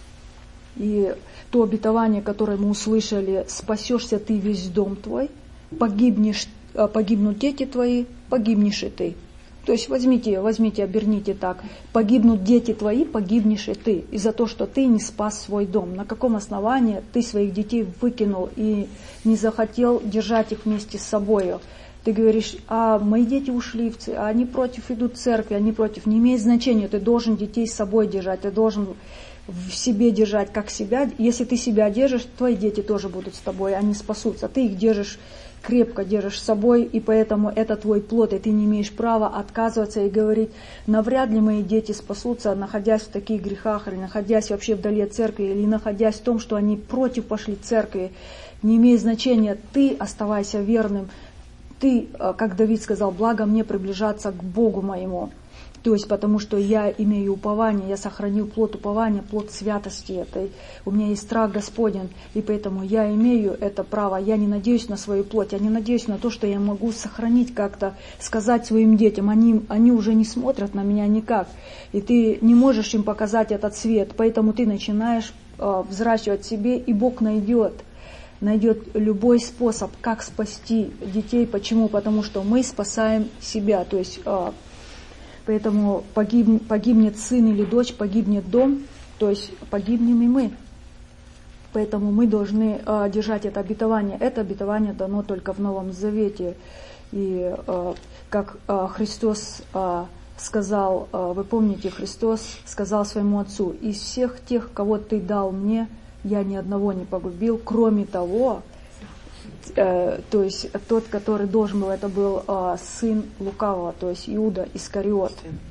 и то обетование, которое мы услышали: спасешься ты весь дом твой, погибнешь, погибнут дети твои, погибнешь и ты. То есть возьмите, возьмите, оберните так: погибнут дети твои, погибнешь и ты, из-за того, что ты не спас свой дом. На каком основании ты своих детей выкинул и не захотел держать их вместе с собой? Ты говоришь: а мои дети ушли, в ц... они против идут в церкви, они против. Не имеет значения, ты должен детей с собой держать, ты должен в себе держать как себя. Если ты себя держишь, твои дети тоже будут с тобой, они спасутся. Ты их держишь, крепко держишь с собой, и поэтому это твой плод, и ты не имеешь права отказываться и говорить: навряд ли мои дети спасутся, находясь в таких грехах, или находясь вообще вдали от церкви, или находясь в том, что они против пошли церкви. Не имеет значения, ты оставайся верным. Ты, как Давид сказал, благо мне приближаться к Богу моему. То есть потому что я имею упование, я сохранил плод упования, плод святости этой. У меня есть страх Господень, и поэтому я имею это право. Я не надеюсь на свою плоть, я не надеюсь на то, что я могу сохранить как-то, сказать своим детям. Они, они уже не смотрят на меня никак. И ты не можешь им показать этот свет, поэтому ты начинаешь э, взращивать себе, и Бог найдет. найдет любой способ, как спасти детей. Почему? Потому что мы спасаем себя. То есть э, поэтому погиб, погибнет сын или дочь, погибнет дом, то есть погибнем и мы. Поэтому мы должны э, держать это обетование. Это обетование дано только в Новом Завете. И э, как э, Христос э, сказал, э, вы помните, Христос сказал своему Отцу: из всех тех, кого ты дал мне, я ни одного не погубил, кроме того, э, то есть тот, который должен был, это был э, сын лукавого, то есть Иуда Искариот.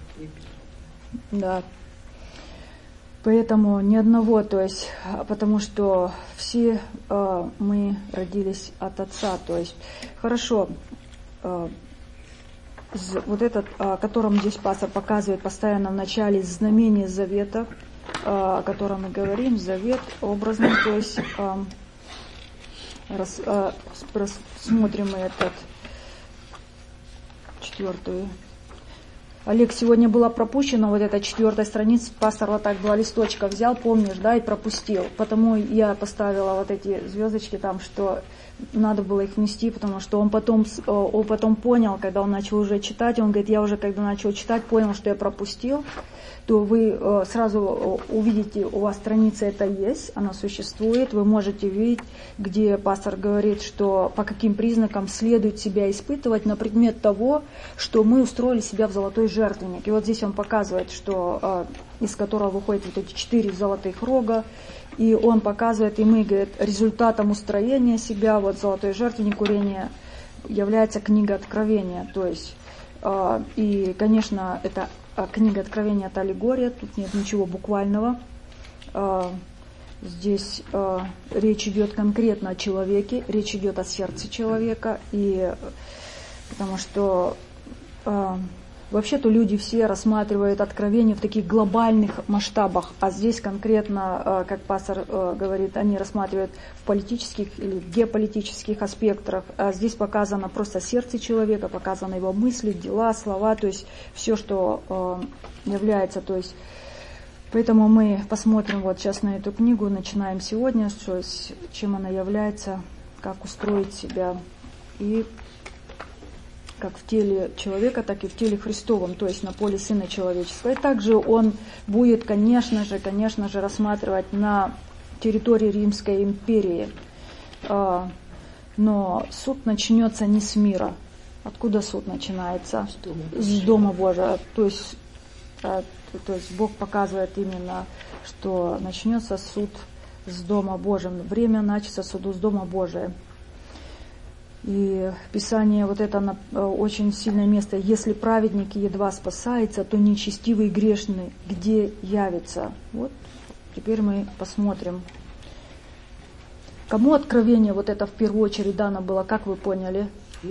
Да. Поэтому ни одного, то есть, потому что все э, мы родились от Отца, то есть, хорошо, э, вот этот, о котором здесь пастор показывает постоянно в начале, знамение завета, э, о котором мы говорим, завет образный, то есть, э, рас, э, рассмотрим мы этот четвертую. Олег, сегодня была пропущена вот эта четвертая страница, пастор вот так два листочка взял, помнишь, да, и пропустил. Потому я поставила вот эти звездочки там, что надо было их внести, потому что он потом, он потом понял, когда он начал уже читать, он говорит, я уже когда начал читать, понял, что я пропустил, то вы сразу увидите, у вас страница это есть, она существует, вы можете видеть, где пастор говорит, что по каким признакам следует себя испытывать на предмет того, что мы устроили себя в золотой жертвенник. И вот здесь он показывает, что из которого выходят вот эти четыре золотых рога, и он показывает, и мы, говорит, результатом устроения себя, вот золотой жертвенник, курения, является книга Откровения, то есть, и, конечно, это книга Откровения — это аллегория, тут нет ничего буквального. Здесь речь идет конкретно о человеке, речь идет о сердце человека, и потому что вообще-то люди все рассматривают Откровение в таких глобальных масштабах, а здесь конкретно, как пастор говорит, они рассматривают в политических или геополитических аспектах. А здесь показано просто сердце человека, показаны его мысли, дела, слова, то есть все, что является, то есть. Поэтому мы посмотрим вот сейчас на эту книгу, начинаем сегодня, что, чем она является, как устроить себя и как в теле человека, так и в теле Христовом, то есть на поле Сына Человеческого. И также он будет, конечно же, конечно же, рассматривать на территории Римской империи. Но суд начнется не с мира. Откуда суд начинается? С Дома Божия. То есть, то есть Бог показывает именно, что начнется суд с Дома Божия. Время начнется суду с Дома Божия. И Писание, вот это очень сильное место. Если праведник едва спасается, то нечестивый и грешный где явится? Вот теперь мы посмотрим. Кому откровение вот это в первую очередь дано было, как вы поняли?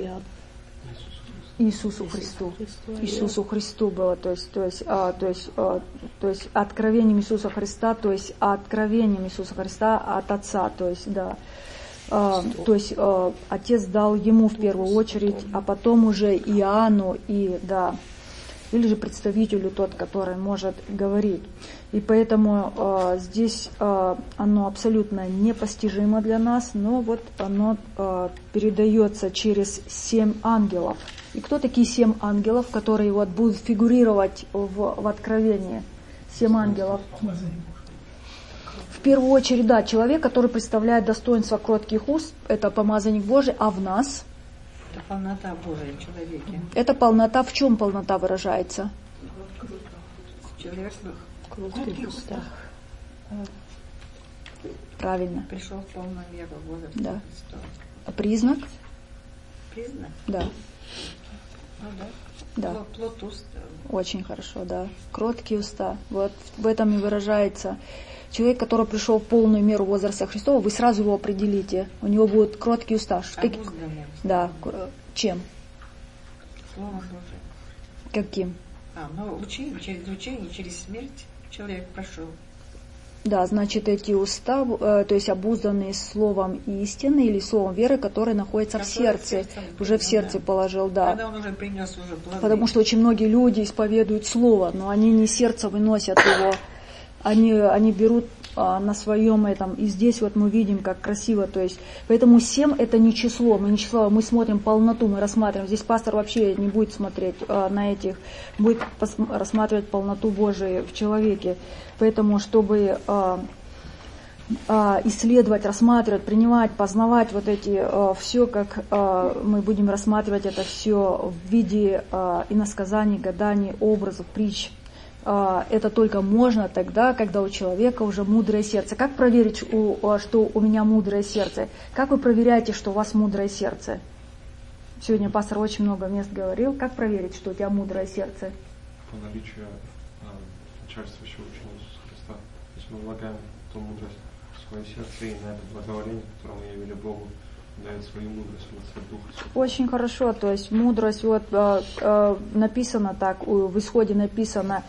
Иисусу Христу. Иисусу Христу было, то есть, то есть, а, то есть, а, то есть откровением Иисуса Христа, то есть откровением Иисуса Христа от Отца, то есть, да. А, то есть а, Отец дал ему в первую очередь, а потом уже Иоанну и, да, или же представителю тот, который может говорить. И поэтому а, здесь а, оно абсолютно непостижимо для нас, но вот оно а, передается через семь ангелов. И кто такие семь ангелов, которые вот будут фигурировать в, в Откровении? Семь ангелов. В первую очередь, да, человек, который представляет достоинство кротких уст, это помазанник Божий, а в нас?
Это полнота Божия в человеке.
Это полнота, в чем полнота выражается?
Человек
в кротких устах. Правильно.
Пришел в полную меру возраста
да.
Христова.
А признак?
Признак?
Да.
Ну да.
Да.
Плод уст.
Очень хорошо, да. Кроткие уста. Вот в этом и выражается. Человек, который пришел в полную меру возраста Христова, вы сразу его определите. У него будут кроткие уста.
Обузданные.
Да. Чем?
Словом Божиим.
Каким?
А, ну учение, через учение, через смерть человек прошел.
Да, значит, эти уста, э, то есть обузданные словом истины или словом веры, которое находится который в сердце, сердце уже в сердце да. положил, да.
Когда он уже принес уже плоды.
Потому что очень многие люди исповедуют слово, но они не сердце выносят его. Они, они берут а, на своем этом, и здесь вот мы видим, как красиво, то есть, поэтому семь это не число, мы не число, мы смотрим полноту, мы рассматриваем, здесь пастор вообще не будет смотреть а, на этих, будет пос- рассматривать полноту Божию в человеке, поэтому, чтобы, а, исследовать, рассматривать, принимать, познавать вот эти все, как мы будем рассматривать это все в виде иносказаний, гаданий, образов, притч. Это только можно тогда, когда у человека уже мудрое сердце. Как проверить, что у меня мудрое сердце? Как вы проверяете, что у вас мудрое сердце? Сегодня пастор очень много мест говорил. Как проверить, что у тебя мудрое сердце?
По наличию начальствующего учения Иисуса Христа. То есть мы влагаем ту мудрость в свое сердце, и на это благоволение, которое мы явили Богу, дает свою мудрость, свой дух.
Очень хорошо. То есть мудрость, вот э, э, написано так, в Исходе написано: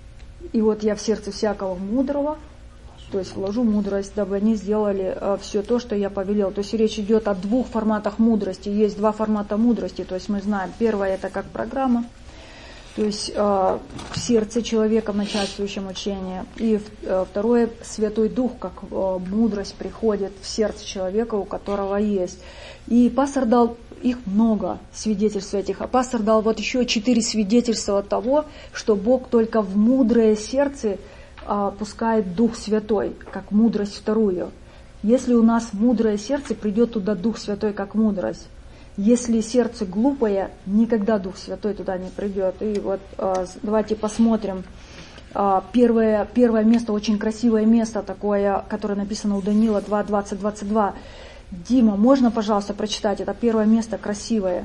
и вот я в сердце всякого мудрого, то есть вложу мудрость, дабы они сделали э, все то, что я повелел. То есть речь идет о двух форматах мудрости. Есть два формата мудрости. То есть мы знаем, первое это как программа, то есть э, в сердце человека в начальствующем учении. И э, второе, Святой Дух, как э, мудрость приходит в сердце человека, у которого есть. И пастор дал их много, свидетельств этих. А пастор дал вот еще четыре свидетельства того, что Бог только в мудрое сердце а, пускает Дух Святой, как мудрость вторую. Если у нас мудрое сердце, придет туда Дух Святой, как мудрость. Если сердце глупое, никогда Дух Святой туда не придет. И вот а, давайте посмотрим. А, первое, первое место, очень красивое место такое, которое написано у Даниила два, двадцать, двадцать два. Дима, можно, пожалуйста, прочитать? Это первое место красивое.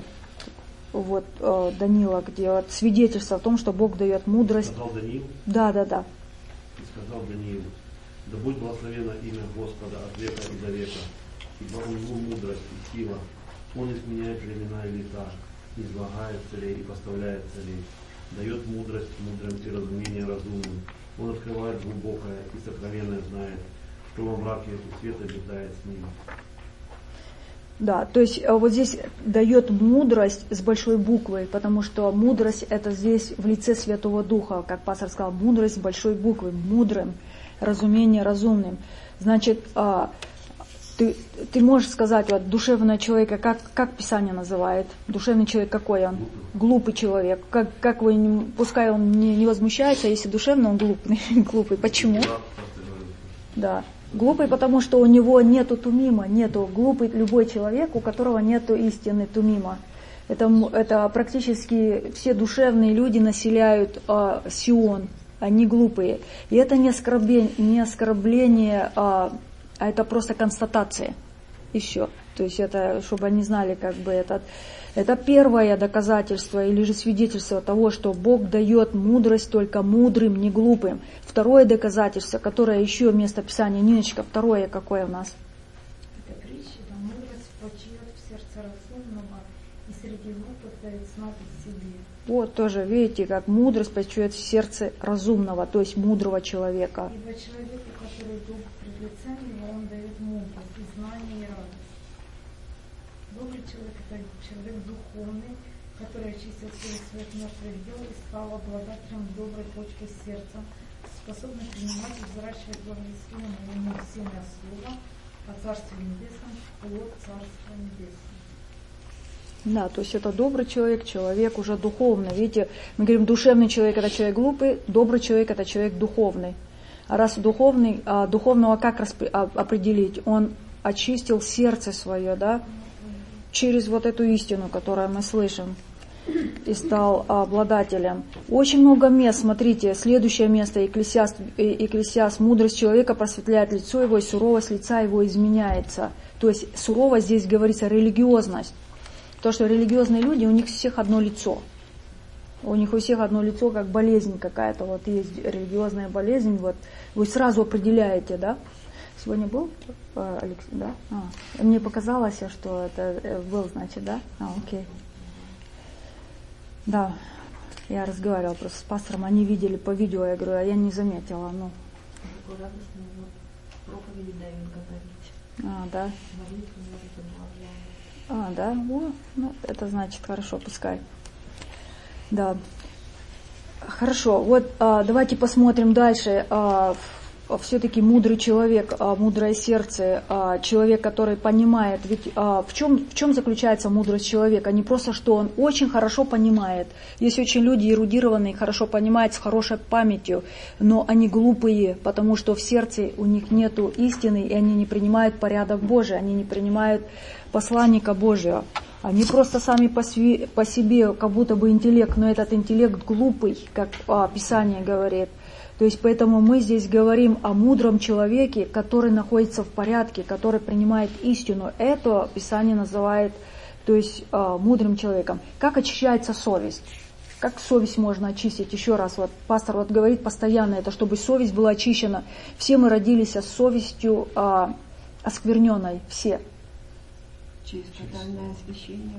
Вот э, Даниила, где вот свидетельство о том, что Бог дает мудрость.
Сказал Даниил?
Да, да, да.
И сказал Даниил: да будь благословено имя Господа от века и до века, ибо у него мудрость и сила. Он изменяет времена и лета, излагает царей и поставляет царей, дает мудрость мудрым и разумение разумным. Он открывает глубокое и сокровенное знает, что во мраке и свет обитает с ним.
Да, то есть вот здесь дает мудрость с большой буквы, потому что мудрость это здесь в лице Святого Духа, как пастор сказал, мудрость с большой буквы, мудрым, разумение разумным. Значит, ты, ты можешь сказать, вот душевного человека, как, как Писание называет? Душевный человек какой он? Глупый человек. Как, как вы, пускай он не, не возмущается, если душевно он глупый. глупый. Почему? Да. Глупый, потому что у него нету тумима, нету глупый любой человек, у которого нету истины тумима. Это, это практически все душевные люди населяют э, Сион, они глупые. И это не оскорбление, не оскорбление, а, а это просто констатация. И все. То есть это, чтобы они знали, как бы это, это первое доказательство или же свидетельство того, что Бог дает мудрость только мудрым, не глупым. Второе доказательство, которое еще место Писания, Ниночка, второе какое у нас?
Это притча, да, мудрость почиет в сердце разумного, и среди глупых дает знать о себе.
Вот тоже, видите, как мудрость почиет в сердце разумного, то есть мудрого человека.
Ибо человеку, который дух пред лицем его, он дает мудрость, и знание, и радость. Добрый человек – это человек духовный, который очистил своих своих мертвых дел и стал обладателем доброй почки сердца, способный принимать и взращивать благовестимое ему семя слова о Царстве Небесном, плод Царства Небесного.
Да, то есть это добрый человек, человек уже духовный. Видите, мы говорим, душевный человек – это человек глупый, добрый человек – это человек духовный. А раз духовный, а духовного как определить? Он очистил сердце свое, да, через вот эту истину, которую мы слышим, и стал обладателем. Очень много мест, смотрите, следующее место, Экклесиаст, Экклесиаст, мудрость человека просветляет лицо его, и суровость лица его изменяется. То есть суровость здесь говорится религиозность. То, что религиозные люди, у них всех одно лицо. У них у всех одно лицо, как болезнь какая-то. Вот есть религиозная болезнь, вот вы сразу определяете, да? Сегодня был Алексей, да? А, мне показалось, что это был, значит, да? А, окей. Да, я разговаривала просто с пастором, они видели по видео, я говорю, а я не заметила, ну.
Такой радостный вот проповеди даем говорить.
А, да?
Молитву может облавлять.
А, да? О, ну, это значит хорошо, пускай. Да. Хорошо, вот а, давайте посмотрим дальше. А, все-таки мудрый человек, мудрое сердце, человек, который понимает, ведь в чем, в чем заключается мудрость человека? Не просто, что он очень хорошо понимает. Есть очень люди эрудированные, хорошо понимают, с хорошей памятью, но они глупые, потому что в сердце у них нету истины, и они не принимают порядок Божий, они не принимают посланника Божьего. Они просто сами по, сви, по себе, как будто бы интеллект, но этот интеллект глупый, как Писание говорит. То есть поэтому мы здесь говорим о мудром человеке, который находится в порядке, который принимает истину. Это Писание называет, то есть, мудрым человеком. Как очищается совесть? Как совесть можно очистить? Еще раз, вот пастор вот говорит постоянно это, чтобы совесть была очищена. Все мы родились с совестью а, оскверненной, все.
Через тотальное освящение.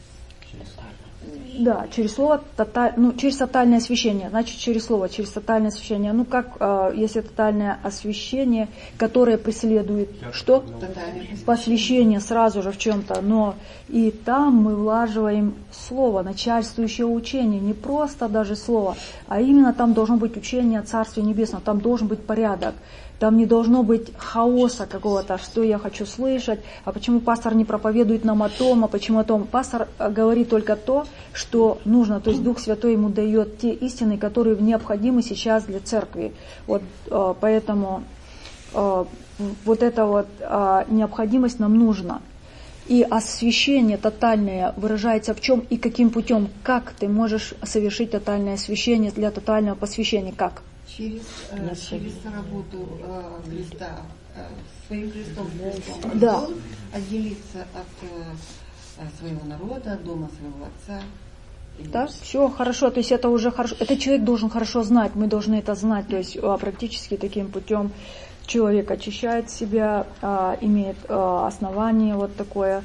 Да, через слово, тоталь, ну, через тотальное освящение, значит, через слово, через тотальное освящение. Ну, как, э, если тотальное освящение, которое преследует, что? Посвящение сразу же в чем-то, но и там мы влаживаем слово, начальствующее учение, не просто даже слово, а именно там должно быть учение о Царстве Небесном, там должен быть порядок. Там не должно быть хаоса какого-то, что я хочу слышать, а почему пастор не проповедует нам о том, а почему о том. Пастор говорит только то, что нужно, то есть Дух Святой ему дает те истины, которые необходимы сейчас для церкви. Вот поэтому вот эта вот необходимость нам нужна. И освящение тотальное выражается в чем и каким путем? Как ты можешь совершить тотальное освящение для тотального посвящения? Как?
Через, э, через работу э, Христа, э, своим Христом, Христом.
Да.
Отделиться от э, своего народа, от дома своего отца.
Да, все хорошо, то есть это уже хорошо, этот человек должен хорошо знать, мы должны это знать, то есть практически таким путем человек очищает себя, имеет основание вот такое.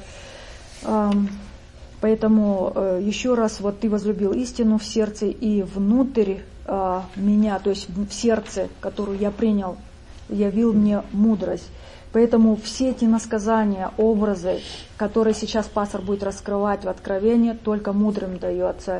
Поэтому еще раз, вот ты возлюбил истину в сердце и внутрь меня, то есть в сердце, которую я принял, явил мне мудрость. Поэтому все эти насказания, образы, которые сейчас пастор будет раскрывать в Откровении, только мудрым дается.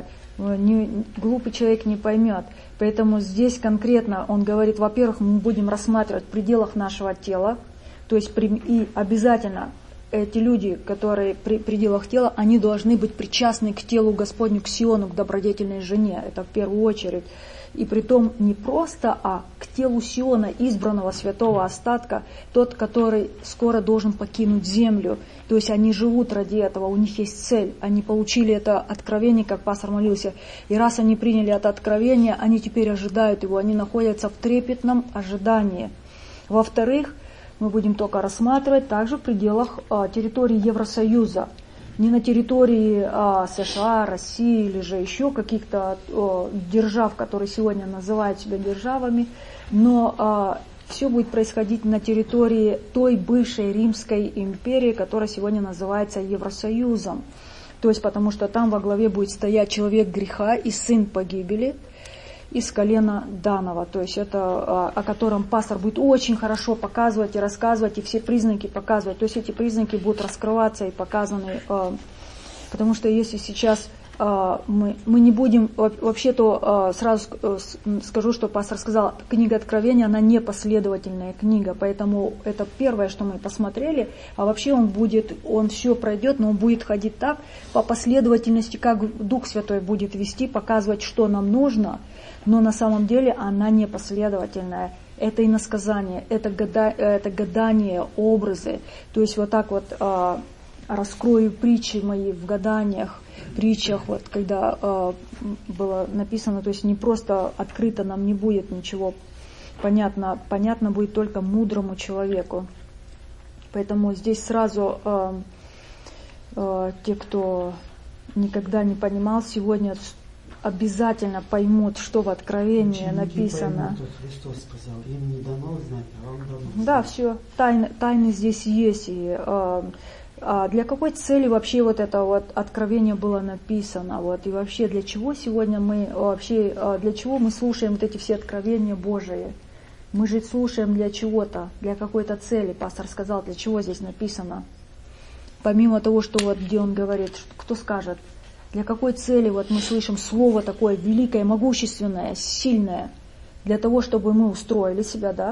Не, глупый человек не поймет. Поэтому здесь конкретно он говорит, во-первых, мы будем рассматривать в пределах нашего тела, то есть и обязательно эти люди, которые при пределах тела, они должны быть причастны к телу Господню, к Сиону, к добродетельной жене, это в первую очередь. И притом не просто, а к телу Сиона, избранного святого остатка, тот, который скоро должен покинуть землю. То есть они живут ради этого, у них есть цель. Они получили это откровение, как пастор молился. И раз они приняли это откровение, они теперь ожидают его, они находятся в трепетном ожидании. Во-вторых, мы будем только рассматривать также в пределах а, территории Евросоюза. Не на территории а, США, России или же еще каких-то а, держав, которые сегодня называют себя державами, но а, все будет происходить на территории той бывшей Римской империи, которая сегодня называется Евросоюзом. То есть потому что там во главе будет стоять человек греха и сын погибели из колена Данова. То есть это а, о котором пастор будет очень хорошо показывать и рассказывать, и все признаки показывать. То есть эти признаки будут раскрываться и показаны. А, потому что если сейчас а, мы, мы не будем, вообще-то а, сразу скажу, что пастор сказал, книга Откровения, она не последовательная книга, поэтому это первое, что мы посмотрели, а вообще он будет, он все пройдет, но он будет ходить так, по последовательности, как Дух Святой будет вести, показывать, что нам нужно, но на самом деле она не последовательная. Это иносказание, это, года, это гадание, образы. То есть вот так вот а, раскрою притчи мои в гаданиях, притчах, вот когда а, было написано, то есть не просто открыто нам не будет ничего понятно, понятно будет только мудрому человеку. Поэтому здесь сразу а, а, те, кто никогда не понимал, сегодня обязательно поймут, что в Откровении написано.
Поймут, Христос сказал, им не дано знать, а вам дано знать.
Да, все, тайны, тайны здесь есть. И, э, а для какой цели вообще вот это вот Откровение было написано? Вот, и вообще для чего сегодня мы вообще, для чего мы слушаем вот эти все Откровения Божии? Мы же слушаем для чего-то, для какой-то цели. Пастор сказал, для чего здесь написано. Помимо того, что вот где он говорит, кто скажет, для какой цели вот мы слышим слово такое великое, могущественное, сильное, для того, чтобы мы устроили себя, да?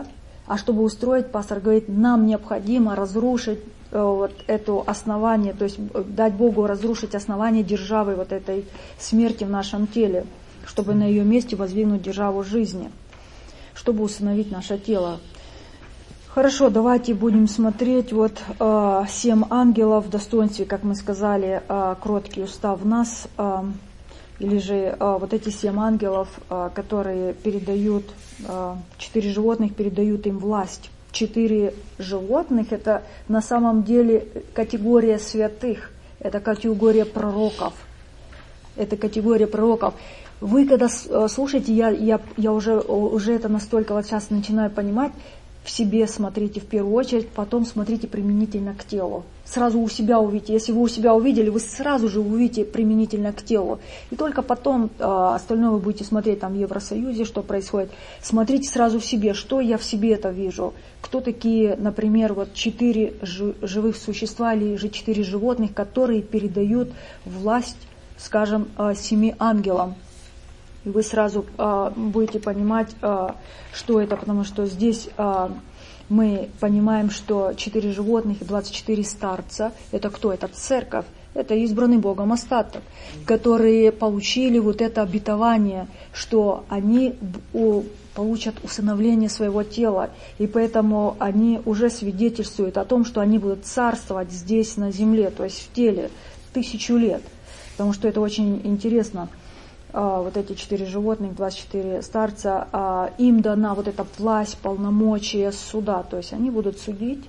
А чтобы устроить, пастор говорит, нам необходимо разрушить э, вот это основание, то есть дать Богу разрушить основание державы вот этой смерти в нашем теле, чтобы на ее месте воздвигнуть державу жизни, чтобы усыновить наше тело. Хорошо, давайте будем смотреть. Вот э, семь ангелов в достоинстве, как мы сказали, э, кроткий устав в нас, э, или же э, вот эти семь ангелов, э, которые передают, э, четыре животных передают им власть. Четыре животных — это на самом деле категория святых, это категория пророков, это категория пророков. Вы когда слушаете, я, я, я уже, уже это настолько вот сейчас начинаю понимать, в себе смотрите в первую очередь, потом смотрите применительно к телу. Сразу у себя увидите. Если вы у себя увидели, вы сразу же увидите применительно к телу. И только потом э, остальное вы будете смотреть там в Евросоюзе, что происходит. Смотрите сразу в себе, что я в себе это вижу. Кто такие, например, вот четыре жи- живых существа или же четыре животных, которые передают власть, скажем, э, семи ангелам. И вы сразу э, будете понимать, э, что это, потому что здесь э, мы понимаем, что четыре животных и двадцать четыре старца, это кто? Это церковь, это избранный Богом остаток, которые получили вот это обетование, что они у, получат усыновление своего тела, и поэтому они уже свидетельствуют о том, что они будут царствовать здесь на земле, то есть в теле, тысячу лет, потому что это очень интересно. Вот эти четыре животных, двадцать четыре старца, им дана вот эта власть, полномочия суда, то есть они будут судить,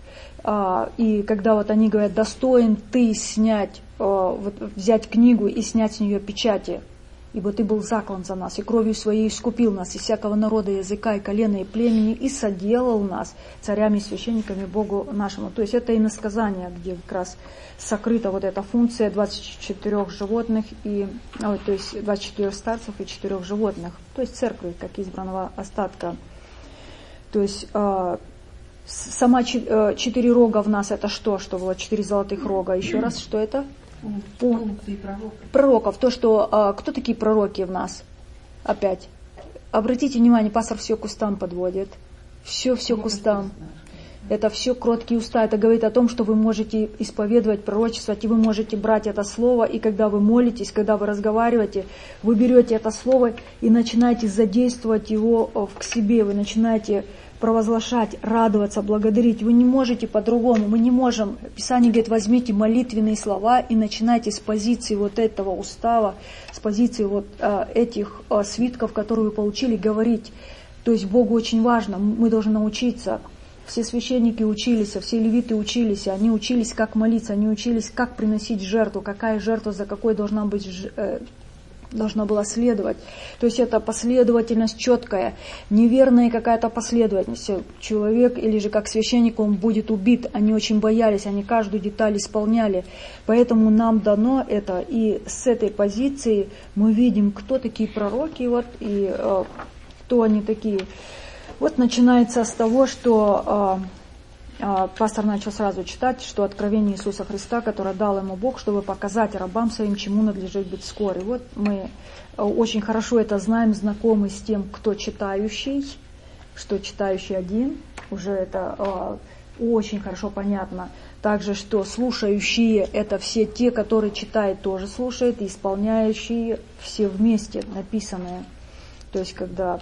и когда вот они говорят, достоин ты снять, вот, взять книгу и снять с нее печати, ибо ты был заклан за нас, и кровью своей искупил нас, из всякого народа, языка, и колена, и племени, и соделал нас царями и священниками Богу нашему. То есть это иносказание, где как раз сокрыта вот эта функция двадцати четырёх животных, и, ой, то есть двадцати четырёх старцев и четырёх животных, то есть церкви, как избранного остатка. То есть э, сама четыре рога в нас, это что? Что было четыре золотых рога? Еще раз, что это?
Функции пророков.
Пророков. То, что э, кто такие пророки в нас? Опять. Обратите внимание, пастор все к устам подводит. Все, все к устам. Это все кроткие уста. Это говорит о том, что вы можете исповедовать, пророчествовать, и вы можете брать это слово, и когда вы молитесь, когда вы разговариваете, вы берете это слово и начинаете задействовать его к себе, вы начинаете провозглашать, радоваться, благодарить. Вы не можете по-другому, мы не можем. Писание говорит, возьмите молитвенные слова и начинайте с позиции вот этого устава, с позиции вот э, этих э, свитков, которые вы получили, говорить. То есть Богу очень важно, мы должны научиться. Все священники учились, все левиты учились, они учились, как молиться, они учились, как приносить жертву, какая жертва за какой должна быть, э, должна была следовать. То есть это последовательность четкая, неверная какая-то последовательность. Человек или же как священник, он будет убит. Они очень боялись, они каждую деталь исполняли. Поэтому нам дано это, и с этой позиции мы видим, кто такие пророки, вот, и э, кто они такие. Вот начинается с того, что э, э, пастор начал сразу читать, что откровение Иисуса Христа, которое дал ему Бог, чтобы показать рабам своим, чему надлежит быть скоро. И вот мы э, очень хорошо это знаем, знакомы с тем, кто читающий, что читающий один, уже это э, очень хорошо понятно. Также, что слушающие, это все те, которые читают, тоже слушают, и исполняющие все вместе написанное. То есть, когда...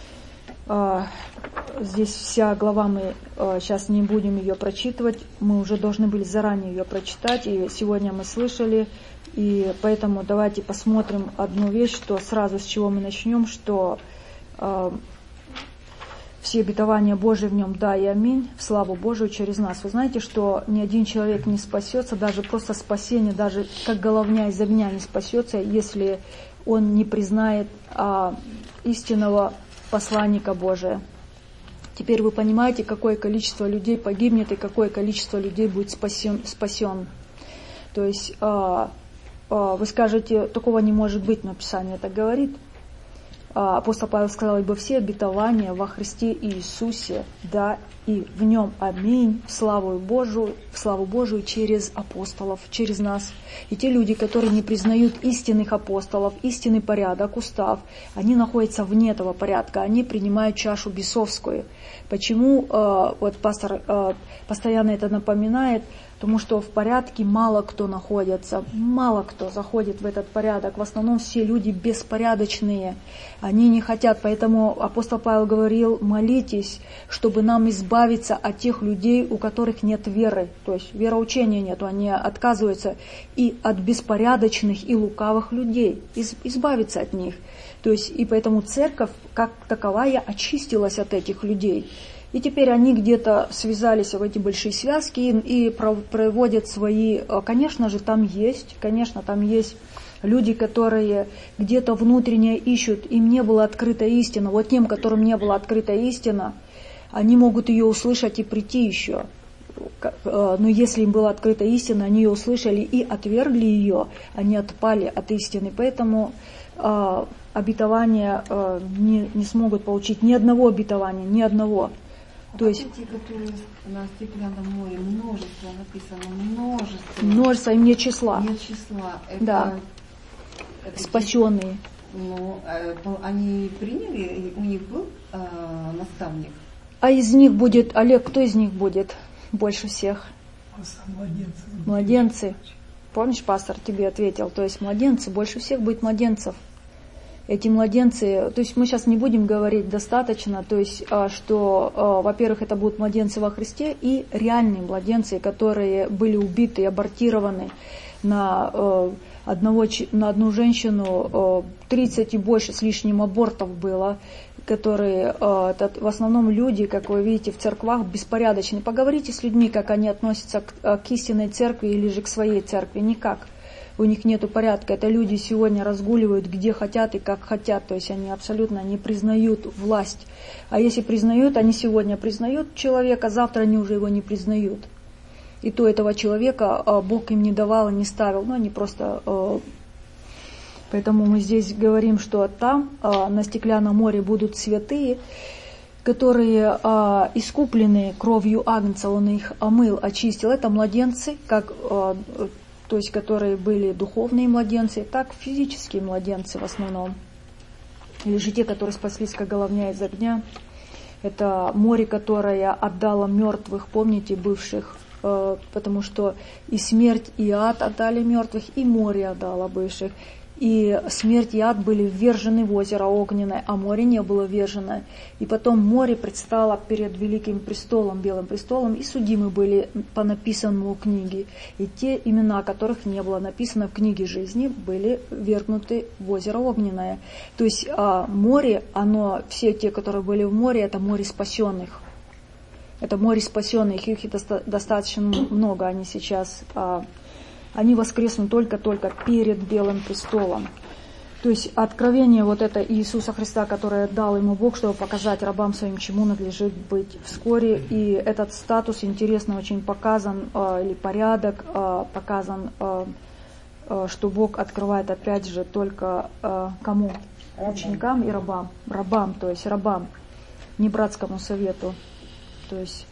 Здесь вся глава, мы сейчас не будем ее прочитывать, мы уже должны были заранее ее прочитать, и сегодня мы слышали, и поэтому давайте посмотрим одну вещь, что сразу с чего мы начнем, что э, все обетования Божии в нем да и аминь, в славу Божию через нас. Вы знаете, что ни один человек не спасется, даже просто спасение, даже как головня из огня не спасется, если он не признает э, истинного посланника Божия. Теперь вы понимаете, какое количество людей погибнет и какое количество людей будет спасен. спасен. То есть э, э, вы скажете, такого не может быть, но Писание так говорит. апостол Павел сказал: ибо все обетования во Христе Иисусе, да, и в нем аминь, в славу Божию, в славу Божию через апостолов, через нас. И те люди, которые не признают истинных апостолов, истинный порядок, устав, они находятся вне этого порядка, они принимают чашу бесовскую. Почему, вот пастор постоянно это напоминает? Потому что в порядке мало кто находится, мало кто заходит в этот порядок. В основном все люди беспорядочные, они не хотят. Поэтому апостол Павел говорил: молитесь, чтобы нам избавиться от тех людей, у которых нет веры. То есть вероучения нету, они отказываются. И от беспорядочных и лукавых людей, избавиться от них. То есть и поэтому церковь как таковая очистилась от этих людей. И теперь они где-то связались в эти большие связки и проводят свои... Конечно же, там есть, конечно, там есть люди, которые где-то внутренне ищут, им не была открыта истина. Вот тем, которым не была открыта истина, они могут ее услышать и прийти еще. Но если им была открыта истина, они ее услышали и отвергли ее, они отпали от истины. Поэтому э, обетования э, не, не смогут получить ни одного обетования, ни одного. То есть
те, которые на стеклянном море, множество написано, множество.
Множество, им нет числа.
Нет числа. Это,
да.
Это
спасенные.
Ну, они приняли, у них был э, наставник.
А из них будет, Олег, кто из них будет больше всех?
Младенцы.
Младенцы. Помнишь, пастор тебе ответил? То есть младенцы, больше всех будет младенцев. Эти младенцы, то есть мы сейчас не будем говорить достаточно, то есть, что, во-первых, это будут младенцы во Христе и реальные младенцы, которые были убиты и абортированы на, одного, на одну женщину, тридцать и больше с лишним абортов было, которые, в основном люди, как вы видите, в церквах беспорядочные. Поговорите с людьми, как они относятся к, к истинной церкви или же к своей церкви, никак. У них нет порядка. Это люди сегодня разгуливают где хотят и как хотят. То есть они абсолютно не признают власть. А если признают, они сегодня признают человека, завтра они уже его не признают. И то этого человека Бог им не давал, не ставил. Но они просто... Поэтому мы здесь говорим, что там, на Стеклянном море, будут святые, которые искуплены кровью Агнца. Он их омыл, очистил. Это младенцы, как... то есть которые были духовные младенцы, так физические младенцы в основном. Или же те, которые спаслись, как головня из огня. Это море, которое отдало мертвых, помните, бывших, э, потому что и смерть, и ад отдали мертвых, и море отдало бывших. И смерть и ад были ввержены в озеро огненное, а море не было ввержено. И потом море предстало перед великим престолом, белым престолом, и судимы были по написанному книге. И те имена, которых не было написано в книге жизни, были ввергнуты в озеро огненное. То есть а, море, оно, все те, которые были в море, это море спасенных. Это море спасенных, их доста- достаточно много, они сейчас... А, Они воскреснут только-только перед Белым престолом. То есть откровение вот это Иисуса Христа, которое дал ему Бог, чтобы показать рабам своим, чему надлежит быть вскоре. И этот статус интересно очень показан, или порядок показан, что Бог открывает опять же только кому? Ученикам и рабам. Рабам, то есть рабам, не братскому совету. То есть...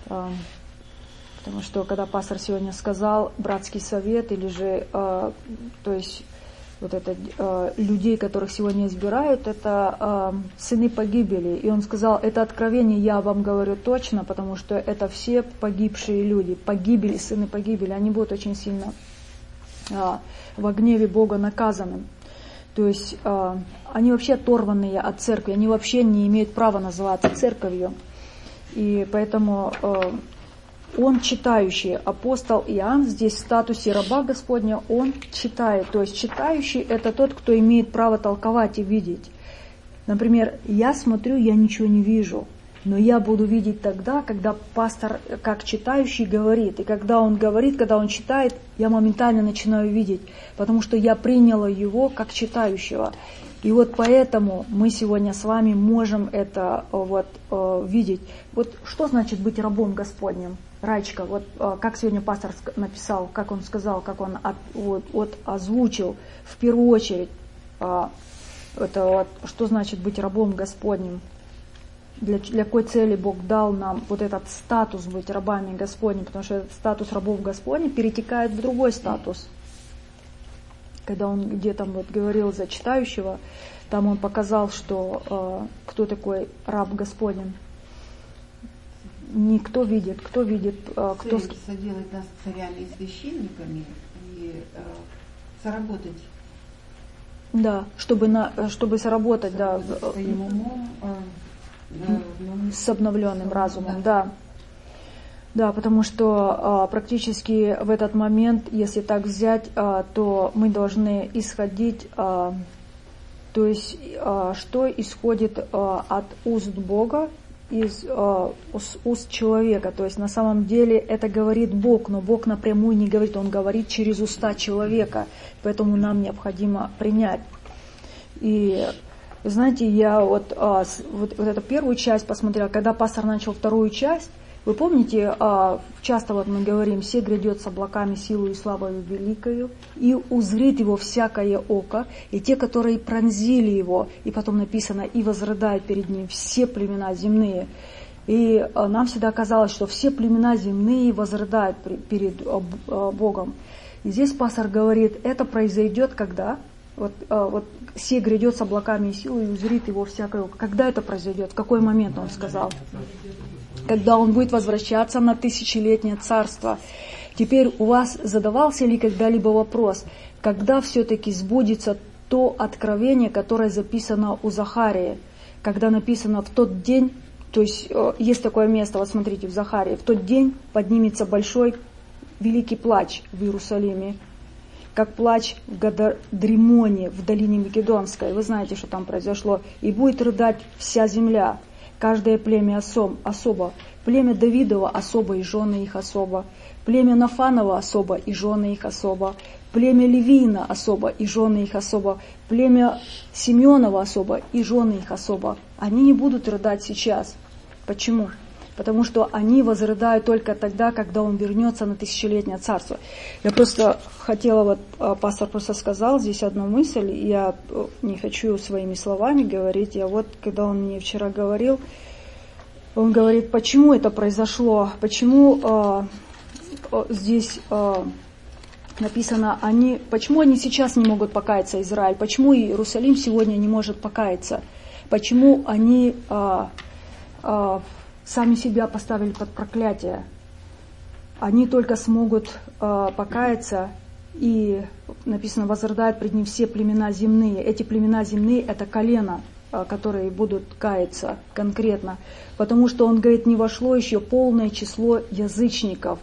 Потому что, когда пастор сегодня сказал братский совет, или же, э, то есть, вот это, э, людей, которых сегодня избирают, это э, сыны погибели. И он сказал, это откровение я вам говорю точно, потому что это все погибшие люди, погибели, сыны погибели, они будут очень сильно э, во гневе Бога наказаны. То есть, э, они вообще оторванные от церкви, они вообще не имеют права называться церковью. И поэтому... Э, Он читающий, апостол Иоанн здесь в статусе раба Господня, он читает. То есть читающий – это тот, кто имеет право толковать и видеть. Например, я смотрю, я ничего не вижу, но я буду видеть тогда, когда пастор, как читающий, говорит. И когда он говорит, когда он читает, я моментально начинаю видеть, потому что я приняла его как читающего. И вот поэтому мы сегодня с вами можем это вот, видеть. Вот что значит быть рабом Господним? Раечка, вот как сегодня пастор написал, как он сказал, как он от, вот, от, озвучил, в первую очередь, Это вот, что значит быть рабом Господним? Для, для какой цели Бог дал нам вот этот статус быть рабами Господним? Потому что этот статус рабов Господних перетекает в другой статус. Когда он где-то вот говорил за читающего, там он показал, что э, кто такой раб Господень. Никто видит, кто видит, э, кто...
Цель соделать нас царями и священниками и э, заработать.
Да, чтобы, на, чтобы сработать, да,
своим умом, э, да,
с обновленным разумом, да. да. Да, потому что а, практически в этот момент, если так взять, а, то мы должны исходить, а, то есть а, что исходит а, от уст Бога, из а, уст человека. То есть на самом деле это говорит Бог, но Бог напрямую не говорит, Он говорит через уста человека, поэтому нам необходимо принять. И знаете, я вот, а, вот, вот эту первую часть посмотрела, когда пастор начал вторую часть. Вы помните, часто вот мы говорим, «Се грядет с облаками силу и славою великою, и узрит его всякое око, и те, которые пронзили его», и потом написано, «и возрыдают перед ним все племена земные». И нам всегда казалось, что все племена земные возрыдают перед Богом. И здесь пастор говорит, это произойдет когда? Вот, вот «Се грядет с облаками и силой, и узрит его всякое око». Когда это произойдет? В какой момент он сказал? Когда он будет возвращаться на тысячелетнее царство. Теперь у вас задавался ли когда-либо вопрос, когда все-таки сбудется то откровение, которое записано у Захарии, когда написано в тот день, то есть есть такое место, вот смотрите, в Захарии, в тот день поднимется большой великий плач в Иерусалиме, как плач в Гададримоне, в долине Мегедонской. Вы знаете, что там произошло. И будет рыдать вся земля, каждое племя особо, племя Давидова особо и жены их особо, племя Нафанова особо и жены их особо, племя Левиина особо и жены их особо, племя Симеонова особо и жены их особо. Они не будут рыдать сейчас. Почему? Потому что они возрыдают только тогда, когда он вернется на тысячелетнее царство. Я просто хотела, вот пастор просто сказал здесь одну мысль, я не хочу своими словами говорить, я вот, когда он мне вчера говорил, он говорит, почему это произошло, почему э, э, здесь э, написано, они, почему они сейчас не могут покаяться, Израиль, почему Иерусалим сегодня не может покаяться, почему они э, э, сами себя поставили под проклятие. Они только смогут э, покаяться, и написано, возрыдают пред ним все племена земные. Эти племена земные – это колено, э, которые будут каяться конкретно. Потому что, он говорит, не вошло еще полное число язычников.